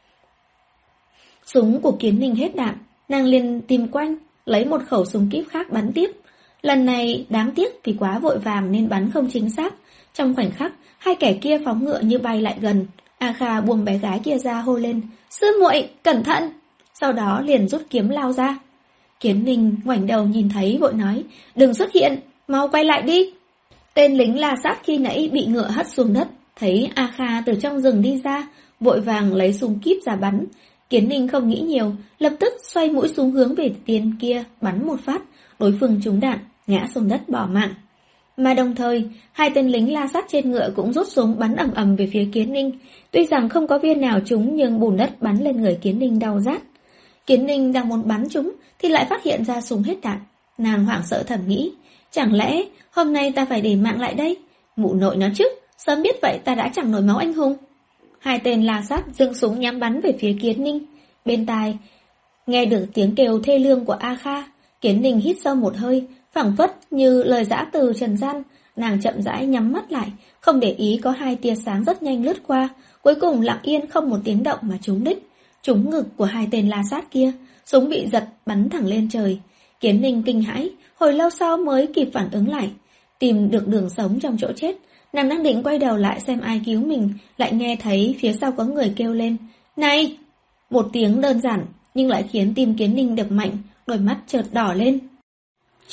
S1: Súng của Kiến Ninh hết đạn, nàng liền tìm quanh, lấy một khẩu súng kíp khác bắn tiếp. Lần này đáng tiếc vì quá vội vàng nên bắn không chính xác. Trong khoảnh khắc, hai kẻ kia phóng ngựa như bay lại gần. A Kha buông bé gái kia ra hô lên, sư muội, cẩn thận! Sau đó liền rút kiếm lao ra. Kiến Ninh ngoảnh đầu nhìn thấy vội nói, đừng xuất hiện, mau quay lại đi. Tên lính la sát khi nãy bị ngựa hất xuống đất, thấy A Kha từ trong rừng đi ra, vội vàng lấy súng kíp ra bắn. Kiến Ninh không nghĩ nhiều, lập tức xoay mũi súng hướng về tên kia, bắn một phát, đối phương trúng đạn, ngã xuống đất bỏ mạng. Mà đồng thời, hai tên lính la sát trên ngựa cũng rút súng bắn ầm ầm về phía Kiến Ninh. Tuy rằng không có viên nào trúng nhưng bùn đất bắn lên người Kiến Ninh đau rát. Kiến Ninh đang muốn bắn chúng thì lại phát hiện ra súng hết đạn. Nàng hoảng sợ thầm nghĩ, chẳng lẽ hôm nay ta phải để mạng lại đây? Mụ nội nó chứ, sớm biết vậy ta đã chẳng nổi máu anh hùng. Hai tên la sát giương súng nhắm bắn về phía Kiến Ninh. Bên tai nghe được tiếng kêu thê lương của A Kha, Kiến Ninh hít sâu một hơi, phảng phất như lời giã từ trần gian. Nàng chậm rãi nhắm mắt lại, không để ý có hai tia sáng rất nhanh lướt qua, cuối cùng lặng yên không một tiếng động mà trúng đích, trúng ngực của hai tên la sát kia. Súng bị giật bắn thẳng lên trời. Kiến Ninh kinh hãi, hồi lâu sau mới kịp phản ứng lại, tìm được đường sống trong chỗ chết. Nàng đang định quay đầu lại xem ai cứu mình, lại nghe thấy phía sau có người kêu lên, này! Một tiếng đơn giản nhưng lại khiến tim Kiến Ninh đập mạnh, đôi mắt chợt đỏ lên.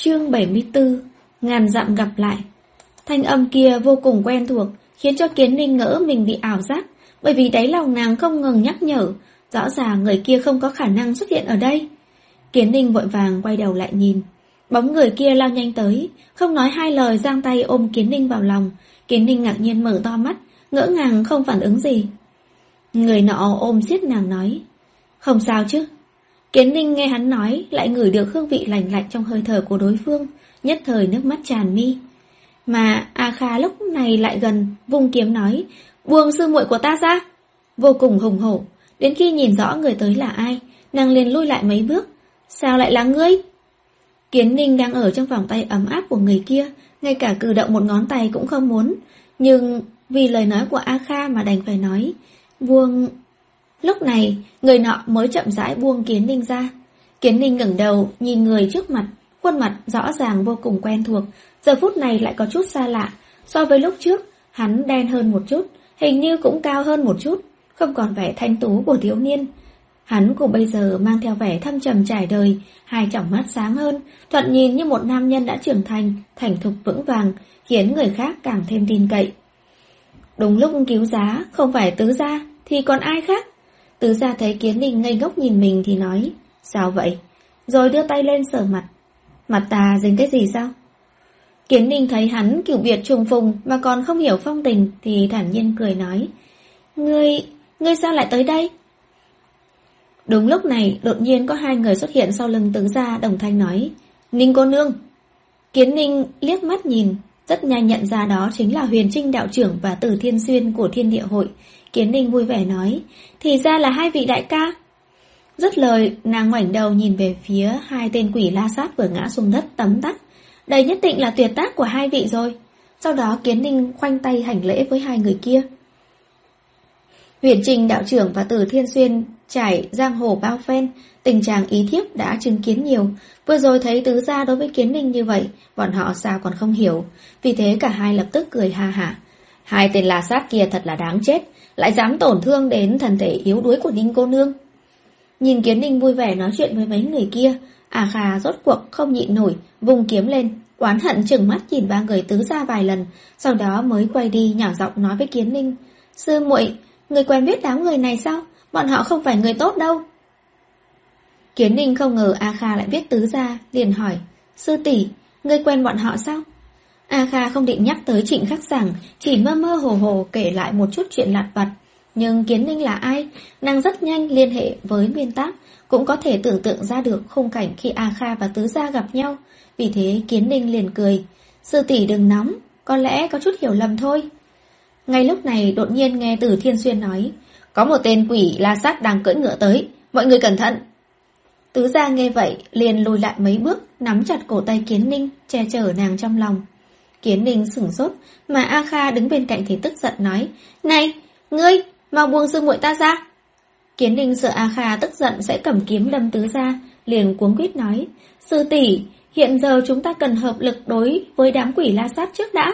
S1: Chương bảy mươi tư. Ngàn dặm gặp lại. Thanh âm kia vô cùng quen thuộc, khiến cho Kiến Ninh ngỡ mình bị ảo giác, bởi vì đáy lòng nàng không ngừng nhắc nhở, rõ ràng người kia không có khả năng xuất hiện ở đây. Kiến Ninh vội vàng quay đầu lại nhìn, bóng người kia lao nhanh tới, không nói hai lời giang tay ôm Kiến Ninh vào lòng. Kiến Ninh ngạc nhiên mở to mắt, ngỡ ngàng không phản ứng gì. Người nọ ôm siết nàng nói, không sao chứ. Kiến Ninh nghe hắn nói, lại ngửi được hương vị lành lạnh trong hơi thở của đối phương, nhất thời nước mắt tràn mi. Mà A Kha lúc này lại gần, vung kiếm nói, buông sư muội của ta ra. Vô cùng hùng hổ, đến khi nhìn rõ người tới là ai, nàng liền lui lại mấy bước. Sao lại là ngươi? Kiến Ninh đang ở trong vòng tay ấm áp của người kia, ngay cả cử động một ngón tay cũng không muốn, nhưng vì lời nói của A Kha mà đành phải nói, buông. Lúc này, người nọ mới chậm rãi buông Kiến Ninh ra. Kiến Ninh ngẩng đầu, nhìn người trước mặt, khuôn mặt rõ ràng vô cùng quen thuộc, giờ phút này lại có chút xa lạ. So với lúc trước, hắn đen hơn một chút, hình như cũng cao hơn một chút, không còn vẻ thanh tú của thiếu niên. Hắn của bây giờ mang theo vẻ thâm trầm trải đời, hai tròng mắt sáng hơn, thoạt nhìn như một nam nhân đã trưởng thành, thành thục vững vàng, khiến người khác càng thêm tin cậy. Đúng lúc cứu giá, không phải tứ gia, thì còn ai khác? Tứ gia thấy Kiến Ninh ngây ngốc nhìn mình thì nói, sao vậy? Rồi đưa tay lên sờ mặt. Mặt ta dính cái gì sao? Kiến Ninh thấy hắn cửu biệt trùng phùng mà còn không hiểu phong tình thì thản nhiên cười nói, Ngươi, ngươi sao lại tới đây? Đúng lúc này, đột nhiên có hai người xuất hiện sau lưng tứ gia, đồng thanh nói, Ninh cô nương. Kiến Ninh liếc mắt nhìn, rất nhanh nhận ra đó chính là Huyền Trinh đạo trưởng và Từ Thiên Xuyên của Thiên Địa Hội. Kiến Ninh vui vẻ nói, thì ra là hai vị đại ca. Dứt lời, nàng ngoảnh đầu nhìn về phía hai tên quỷ la sát vừa ngã xuống đất tấm tắc. Đây nhất định là tuyệt tác của hai vị rồi. Sau đó Kiến Ninh khoanh tay hành lễ với hai người kia. Huyền Trinh đạo trưởng và Từ Thiên Xuyên trải giang hồ bao phen, tình trạng ý thiếp đã chứng kiến nhiều. Vừa rồi thấy tứ gia đối với Kiến Ninh như vậy, bọn họ sao còn không hiểu. Vì thế cả hai lập tức cười ha hả. Hai tên la sát kia thật là đáng chết, lại dám tổn thương đến thân thể yếu đuối của Ninh cô nương. Nhìn Kiến Ninh vui vẻ nói chuyện với mấy người kia, A Kha rốt cuộc không nhịn nổi, vùng kiếm lên, oán hận chừng mắt nhìn ba người tứ gia vài lần, sau đó mới quay đi nhỏ giọng nói với Kiến Ninh, sư muội, người quen biết đám người này sao? Bọn họ không phải người tốt đâu. Kiến Ninh không ngờ A Kha lại biết tứ gia, liền hỏi, sư tỷ, người quen bọn họ sao? A Kha không định nhắc tới Trịnh Khắc Sảng, chỉ mơ mơ hồ hồ kể lại một chút chuyện lặt vặt. Nhưng Kiến Ninh là ai? Nàng rất nhanh liên hệ với nguyên tác, cũng có thể tưởng tượng ra được khung cảnh khi A Kha và tứ gia gặp nhau. Vì thế Kiến Ninh liền cười, sư tỷ đừng nóng, có lẽ có chút hiểu lầm thôi. Ngay lúc này đột nhiên nghe Từ Thiên Xuyên nói, có một tên quỷ la sát đang cưỡi ngựa tới, mọi người cẩn thận. Tứ gia nghe vậy liền lùi lại mấy bước, nắm chặt cổ tay Kiến Ninh, che chở nàng trong lòng. Kiến Ninh sửng sốt, mà A Kha đứng bên cạnh thì tức giận nói, này, ngươi, mau buông sư muội ta ra. Kiến Ninh sợ A Kha tức giận sẽ cầm kiếm đâm tứ gia, liền cuống quýt nói, sư tỷ, hiện giờ chúng ta cần hợp lực đối với đám quỷ la sát trước đã.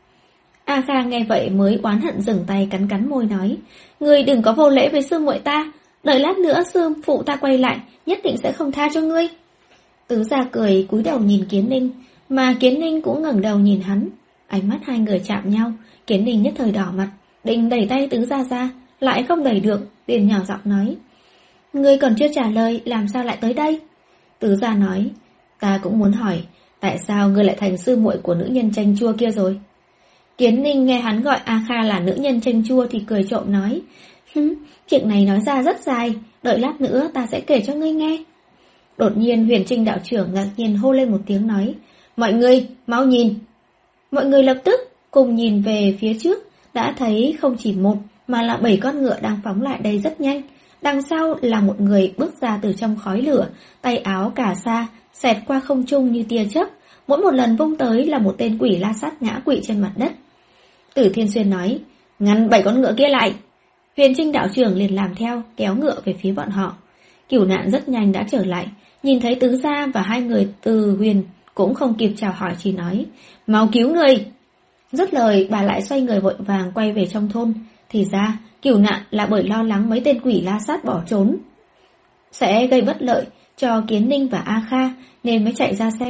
S1: A Kha nghe vậy mới oán hận dừng tay cắn cắn môi nói, ngươi đừng có vô lễ với sư muội ta, đợi lát nữa sư phụ ta quay lại, nhất định sẽ không tha cho ngươi. Tứ gia cười cúi đầu nhìn Kiến Ninh, mà Kiến Ninh cũng ngẩng đầu nhìn hắn. Ánh mắt hai người chạm nhau, Kiến Ninh nhất thời đỏ mặt, định đẩy tay tứ gia ra, lại không đẩy được, liền nhỏ giọng nói, ngươi còn chưa trả lời, làm sao lại tới đây? Tứ gia nói, ta cũng muốn hỏi, tại sao ngươi lại thành sư muội của nữ nhân chanh chua kia rồi? Kiến Ninh nghe hắn gọi A Kha là nữ nhân chanh chua thì cười trộm nói, hứ, chuyện này nói ra rất dài, đợi lát nữa ta sẽ kể cho ngươi nghe. Đột nhiên Huyền Trinh đạo trưởng ngạc nhiên hô lên một tiếng nói, mọi người, mau nhìn. Mọi người lập tức cùng nhìn về phía trước, đã thấy không chỉ một mà là bảy con ngựa đang phóng lại đây rất nhanh. Đằng sau là một người bước ra từ trong khói lửa, tay áo cà sa, xẹt qua không trung như tia chớp, mỗi một lần vung tới là một tên quỷ la sát ngã quỵ trên mặt đất. Tử Thiên Xuyên nói, ngăn bảy con ngựa kia lại. Huyền Trinh đạo trưởng liền làm theo, kéo ngựa về phía bọn họ. Cửu Nạn rất nhanh đã trở lại, nhìn thấy tứ gia và hai người từ Huyền cũng không kịp chào hỏi, chỉ nói, mau cứu người. Dứt lời bà lại xoay người vội vàng quay về trong thôn. Thì ra Cửu Nạn là bởi lo lắng mấy tên quỷ la sát bỏ trốn sẽ gây bất lợi cho Kiến Ninh và A Kha, nên mới chạy ra xem,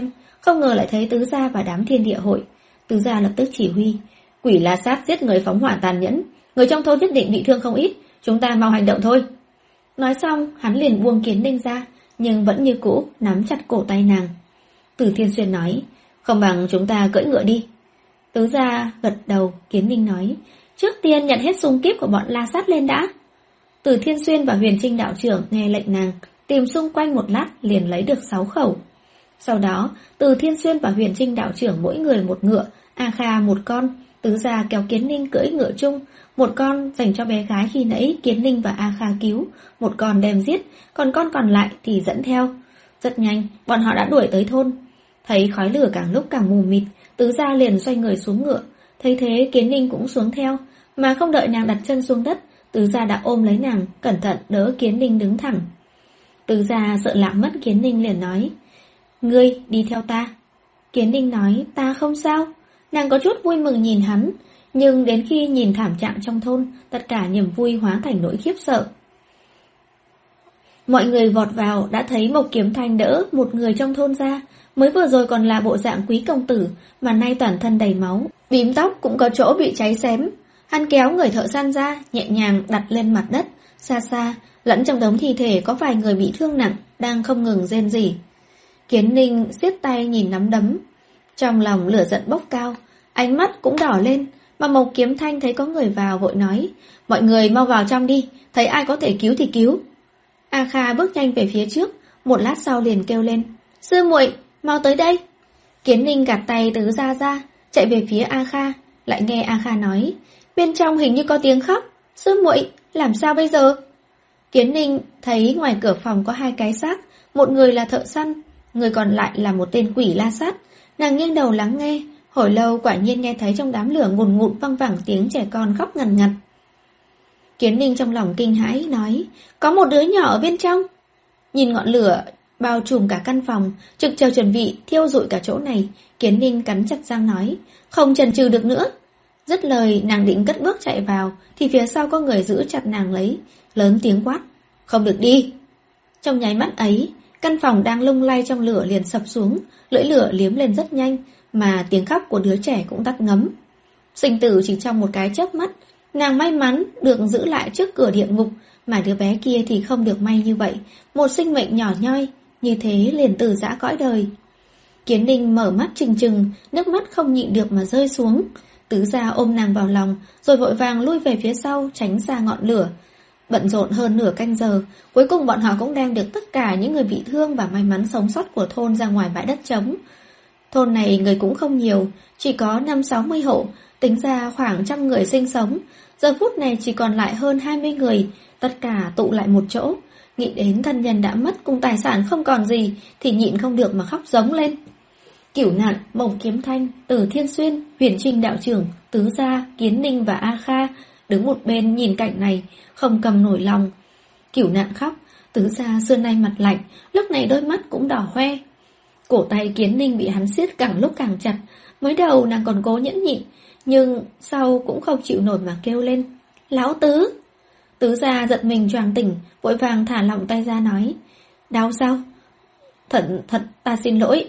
S1: không ngờ lại thấy Tứ Gia và đám Thiên Địa hội. Tứ Gia lập tức chỉ huy, quỷ La Sát giết người phóng hỏa tàn nhẫn, người trong thôn nhất định bị thương không ít, chúng ta mau hành động thôi. Nói xong, hắn liền buông Kiến Ninh ra, nhưng vẫn như cũ nắm chặt cổ tay nàng. Từ Thiên Xuyên nói, không bằng chúng ta cưỡi ngựa đi. Tứ Gia gật đầu. Kiến Ninh nói, trước tiên nhận hết xung kiếp của bọn La Sát lên đã. Từ Thiên Xuyên và Huyền Trinh đạo trưởng nghe lệnh nàng, tìm xung quanh một lát liền lấy được sáu khẩu. Sau đó, Từ Thiên Xuyên và Huyền Trinh đạo trưởng mỗi người một ngựa, A Kha một con, Tứ Gia kéo Kiến Ninh cưỡi ngựa chung, một con dành cho bé gái khi nãy Kiến Ninh và A Kha cứu, một con đem giết, còn con còn lại thì dẫn theo. Rất nhanh, bọn họ đã đuổi tới thôn. Thấy khói lửa càng lúc càng mù mịt, Tứ Gia liền xoay người xuống ngựa. Thấy thế, Kiến Ninh cũng xuống theo, mà không đợi nàng đặt chân xuống đất, Tứ Gia đã ôm lấy nàng, cẩn thận đỡ Kiến Ninh đứng thẳng. Tứ Gia sợ làm mất Kiến Ninh liền nói, ngươi đi theo ta. Kiến Ninh nói, ta không sao. Nàng có chút vui mừng nhìn hắn, nhưng đến khi nhìn thảm trạng trong thôn, tất cả niềm vui hóa thành nỗi khiếp sợ. Mọi người vọt vào đã thấy Mộc Kiếm Thanh đỡ một người trong thôn ra, mới vừa rồi còn là bộ dạng quý công tử, mà nay toàn thân đầy máu, bím tóc cũng có chỗ bị cháy xém. Hắn kéo người thợ săn ra, nhẹ nhàng đặt lên mặt đất, xa xa, lẫn trong đống thi thể có vài người bị thương nặng, đang không ngừng rên rỉ. Kiến Ninh siết tay nhìn nắm đấm, trong lòng lửa giận bốc cao, ánh mắt cũng đỏ lên, mà Mộc Kiếm Thanh thấy có người vào vội nói, mọi người mau vào trong đi, thấy ai có thể cứu thì cứu. A Kha bước nhanh về phía trước, một lát sau liền kêu lên, sư muội, mau tới đây. Kiến Ninh gạt tay Tứ Gia ra, chạy về phía A Kha, lại nghe A Kha nói, bên trong hình như có tiếng khóc, sư muội, làm sao bây giờ? Kiến Ninh thấy ngoài cửa phòng có hai cái xác, một người là thợ săn, người còn lại là một tên quỷ La Sát. Nàng nghiêng đầu lắng nghe, hồi lâu quả nhiên nghe thấy trong đám lửa ngùn ngụt văng vẳng tiếng trẻ con khóc ngằn ngặt. Kiến Ninh trong lòng kinh hãi nói, có một đứa nhỏ ở bên trong. Nhìn ngọn lửa bao trùm cả căn phòng, trực chờ chuẩn bị thiêu rụi cả chỗ này, Kiến Ninh cắn chặt răng nói, không chần chừ được nữa. Dứt lời nàng định cất bước chạy vào, thì phía sau có người giữ chặt nàng lấy, lớn tiếng quát, không được đi. Trong nháy mắt ấy, căn phòng đang lung lay trong lửa liền sập xuống, lưỡi lửa liếm lên rất nhanh, mà tiếng khóc của đứa trẻ cũng tắt ngấm. Sinh tử chỉ trong một cái chớp mắt, nàng may mắn được giữ lại trước cửa địa ngục, mà đứa bé kia thì không được may như vậy, một sinh mệnh nhỏ nhoi, như thế liền từ giã cõi đời. Kiến Ninh mở mắt trừng trừng, nước mắt không nhịn được mà rơi xuống. Tứ Gia ôm nàng vào lòng, rồi vội vàng lui về phía sau tránh xa ngọn lửa. Bận rộn hơn nửa canh giờ, cuối cùng bọn họ cũng đem được tất cả những người bị thương và may mắn sống sót của thôn ra ngoài bãi đất trống. Thôn này người cũng không nhiều, chỉ có năm sáu mươi hộ, tính ra khoảng trăm người sinh sống. Giờ phút này chỉ còn lại hơn hai mươi người, tất cả tụ lại một chỗ. Nghĩ đến thân nhân đã mất cùng tài sản không còn gì, thì nhịn không được mà khóc giống lên. Cửu Nạn, Mộc Kiếm Thanh, Từ Thiên Xuyên, Huyền Trinh đạo trưởng, Tứ Gia, Kiến Ninh và A Kha đứng một bên nhìn cảnh này, không cầm nổi lòng. Cửu Nạn khóc, Tứ Gia xưa nay mặt lạnh, lúc này đôi mắt cũng đỏ hoe. Cổ tay Kiến Ninh bị hắn siết càng lúc càng chặt, mới đầu nàng còn cố nhẫn nhịn, nhưng sau cũng không chịu nổi mà kêu lên, Lão Tứ. Tứ Gia giật mình choàng tỉnh, vội vàng thả lỏng tay ra nói, đau sao? Thật, thật, ta xin lỗi.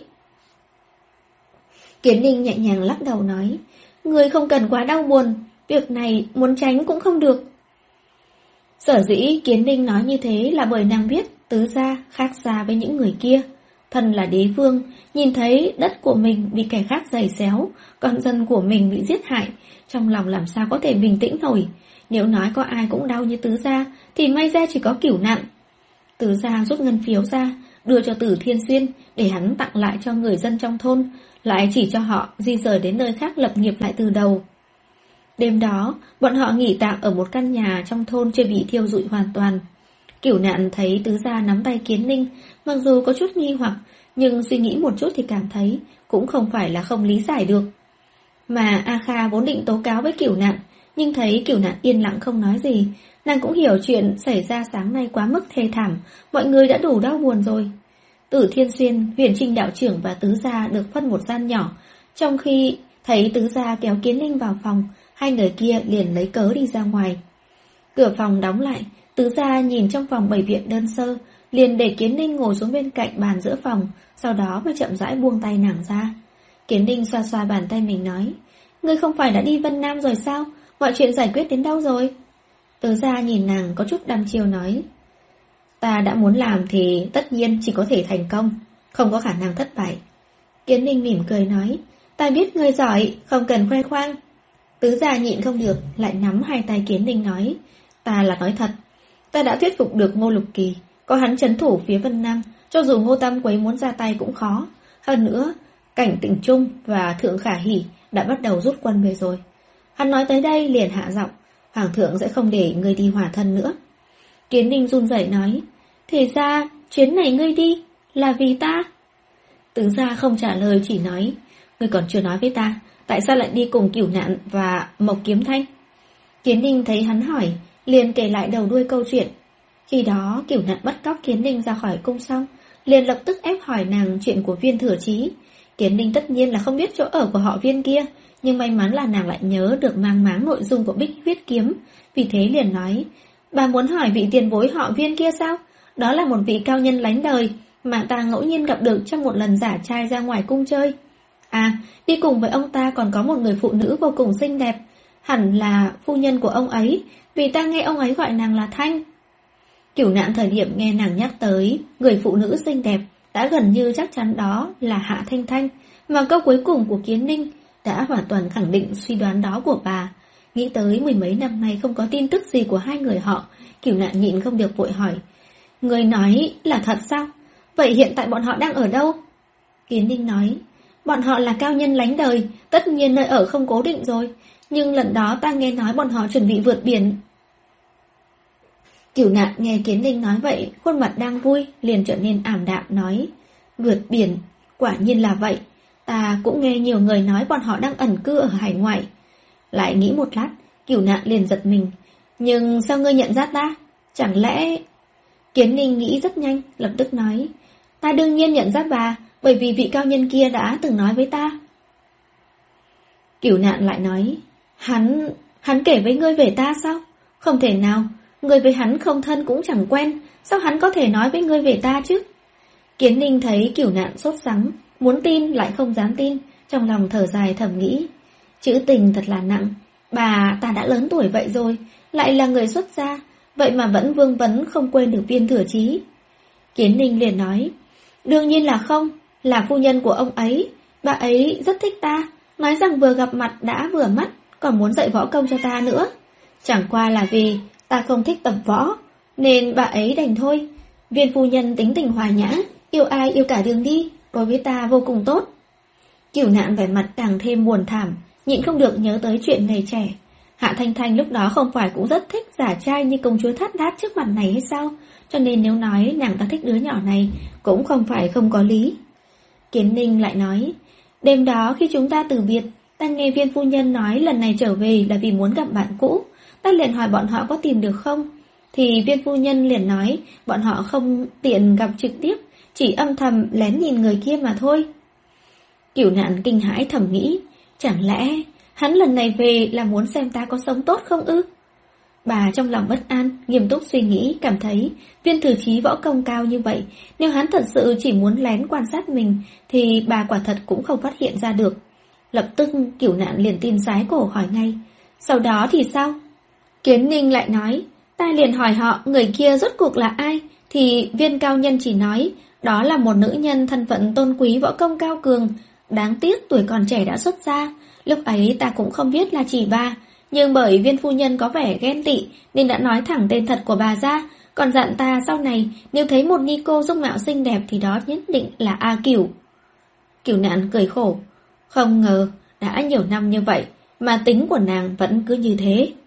S1: Kiến Ninh nhẹ nhàng lắc đầu nói, người không cần quá đau buồn, việc này muốn tránh cũng không được. Sở dĩ Kiến Ninh nói như thế là bởi nàng biết Tứ Gia khác xa với những người kia. Thân là đế vương, nhìn thấy đất của mình bị kẻ khác giày xéo, con dân của mình bị giết hại, trong lòng làm sao có thể bình tĩnh nổi. Nếu nói có ai cũng đau như Tứ Gia, thì may ra chỉ có Cửu Nạn. Tứ Gia rút ngân phiếu ra, đưa cho Tử Thiên Xuyên để hắn tặng lại cho người dân trong thôn, lại chỉ cho họ di rời đến nơi khác lập nghiệp lại từ đầu. Đêm đó, bọn họ nghỉ tạm ở một căn nhà trong thôn chưa bị thiêu rụi hoàn toàn. Cửu Nạn thấy Tứ Gia nắm tay Kiến Ninh, mặc dù có chút nghi hoặc, nhưng suy nghĩ một chút thì cảm thấy cũng không phải là không lý giải được. Mà A Kha vốn định tố cáo với Cửu Nạn, nhưng thấy Cửu Nạn yên lặng không nói gì, nàng cũng hiểu chuyện xảy ra sáng nay quá mức thê thảm, mọi người đã đủ đau buồn rồi. Tử Thiên Xuyên, Huyền Trinh đạo trưởng và Tứ Gia được phân một gian nhỏ, trong khi thấy Tứ Gia kéo Kiến Ninh vào phòng, hai người kia liền lấy cớ đi ra ngoài. Cửa phòng đóng lại, Tứ Gia nhìn trong phòng bày biện đơn sơ, liền để Kiến Ninh ngồi xuống bên cạnh bàn giữa phòng, sau đó mới chậm rãi buông tay nàng ra. Kiến Ninh xoa xoa bàn tay mình nói, ngươi không phải đã đi Vân Nam rồi sao? Mọi chuyện giải quyết đến đâu rồi? Tứ gia nhìn nàng có chút đăm chiêu nói, ta đã muốn làm thì tất nhiên chỉ có thể thành công, không có khả năng thất bại. Kiến Ninh mỉm cười nói, ta biết ngươi giỏi, không cần khoe khoang. Tứ gia nhịn không được, lại nắm hai tay Kiến Ninh nói, ta là nói thật, ta đã thuyết phục được Ngô Lục Kỳ, có hắn trấn thủ phía Vân Nam, cho dù Ngô Tam Quế muốn ra tay cũng khó. Hơn nữa, Cảnh Tịnh Trung và Thượng Khả Hỷ đã bắt đầu rút quân về rồi. Hắn nói tới đây liền hạ giọng, Hoàng thượng sẽ không để ngươi đi hòa thân nữa. Kiến Ninh run rẩy nói, thì ra chuyến này ngươi đi là vì ta? Tứ gia không trả lời, chỉ nói, ngươi còn chưa nói với ta, tại sao lại đi cùng Cửu Nạn và Mộc Kiếm Thanh? Kiến Ninh thấy hắn hỏi, liền kể lại đầu đuôi câu chuyện. Khi đó Cửu Nạn bắt cóc Kiến Ninh ra khỏi cung xong, liền lập tức ép hỏi nàng chuyện của Viên Thừa Chí. Kiến Ninh tất nhiên là không biết chỗ ở của họ Viên kia, nhưng may mắn là nàng lại nhớ được mang máng nội dung của Bích Huyết Kiếm, vì thế liền nói, bà muốn hỏi vị tiền bối họ Viên kia sao? Đó là một vị cao nhân lánh đời mà ta ngẫu nhiên gặp được trong một lần giả trai ra ngoài cung chơi. À, đi cùng với ông ta còn có một người phụ nữ vô cùng xinh đẹp, hẳn là phu nhân của ông ấy, vì ta nghe ông ấy gọi nàng là Thanh. Cửu Nạn thời điểm nghe nàng nhắc tới người phụ nữ xinh đẹp, đã gần như chắc chắn đó là Hạ Thanh Thanh, mà câu cuối cùng của Kiến Ninh đã hoàn toàn khẳng định suy đoán đó của bà. Nghĩ tới mười mấy năm nay không có tin tức gì của hai người họ, Cửu Nạn nhịn không được vội hỏi, người nói là thật sao? Vậy hiện tại bọn họ đang ở đâu? Kiến Ninh nói, bọn họ là cao nhân lánh đời, tất nhiên nơi ở không cố định rồi, nhưng lần đó ta nghe nói bọn họ chuẩn bị vượt biển. Cửu Nạn nghe Kiến Ninh nói vậy, khuôn mặt đang vui, liền trở nên ảm đạm nói, vượt biển, quả nhiên là vậy, ta cũng nghe nhiều người nói bọn họ đang ẩn cư ở hải ngoại. Lại nghĩ một lát, Cửu Nạn liền giật mình, nhưng sao ngươi nhận ra ta? Chẳng lẽ... Kiến Ninh nghĩ rất nhanh, lập tức nói, ta đương nhiên nhận ra bà, bởi vì vị cao nhân kia đã từng nói với ta. Cửu Nạn lại nói, hắn... hắn kể với ngươi về ta sao? Không thể nào, ngươi với hắn không thân cũng chẳng quen, sao hắn có thể nói với ngươi về ta chứ? Kiến Ninh thấy Cửu Nạn sốt sắng, muốn tin lại không dám tin, trong lòng thở dài thầm nghĩ, chữ tình thật là nặng, bà ta đã lớn tuổi vậy rồi, lại là người xuất gia, vậy mà vẫn vương vấn không quên được Viên Thừa Chí. Kiến Ninh liền nói, đương nhiên là không, là phu nhân của ông ấy, bà ấy rất thích ta, nói rằng vừa gặp mặt đã vừa mắt, còn muốn dạy võ công cho ta nữa. Chẳng qua là vì ta không thích tập võ, nên bà ấy đành thôi. Viên phu nhân tính tình hòa nhã, yêu ai yêu cả đường đi, đối với ta vô cùng tốt. Cửu Nạn vẻ mặt càng thêm buồn thảm, nhịn không được nhớ tới chuyện ngày trẻ. Hạ Thanh Thanh lúc đó không phải cũng rất thích giả trai như công chúa Thát Đát trước mặt này hay sao? Cho nên nếu nói nàng ta thích đứa nhỏ này, cũng không phải không có lý. Kiến Ninh lại nói, đêm đó khi chúng ta từ biệt, ta nghe Viên phu nhân nói lần này trở về là vì muốn gặp bạn cũ. Ta liền hỏi bọn họ có tìm được không? Thì Viên phu nhân liền nói, bọn họ không tiện gặp trực tiếp, chỉ âm thầm lén nhìn người kia mà thôi. Cửu Nạn kinh hãi thầm nghĩ, chẳng lẽ hắn lần này về là muốn xem ta có sống tốt không ư? Bà trong lòng bất an, nghiêm túc suy nghĩ, cảm thấy Viên Thừa Chí võ công cao như vậy, nếu hắn thật sự chỉ muốn lén quan sát mình, thì bà quả thật cũng không phát hiện ra được. Lập tức Cửu Nạn liền tin sái cổ hỏi ngay, sau đó thì sao? Kiến Ninh lại nói, ta liền hỏi họ người kia rốt cuộc là ai, thì Viên cao nhân chỉ nói, đó là một nữ nhân thân phận tôn quý võ công cao cường, đáng tiếc tuổi còn trẻ đã xuất gia. Lúc ấy ta cũng không biết là chỉ bà, nhưng bởi Viên phu nhân có vẻ ghen tị nên đã nói thẳng tên thật của bà ra, còn dặn ta sau này nếu thấy một ni cô dung mạo xinh đẹp thì đó nhất định là A Cửu. Cửu Nạn cười khổ, không ngờ đã nhiều năm như vậy mà tính của nàng vẫn cứ như thế.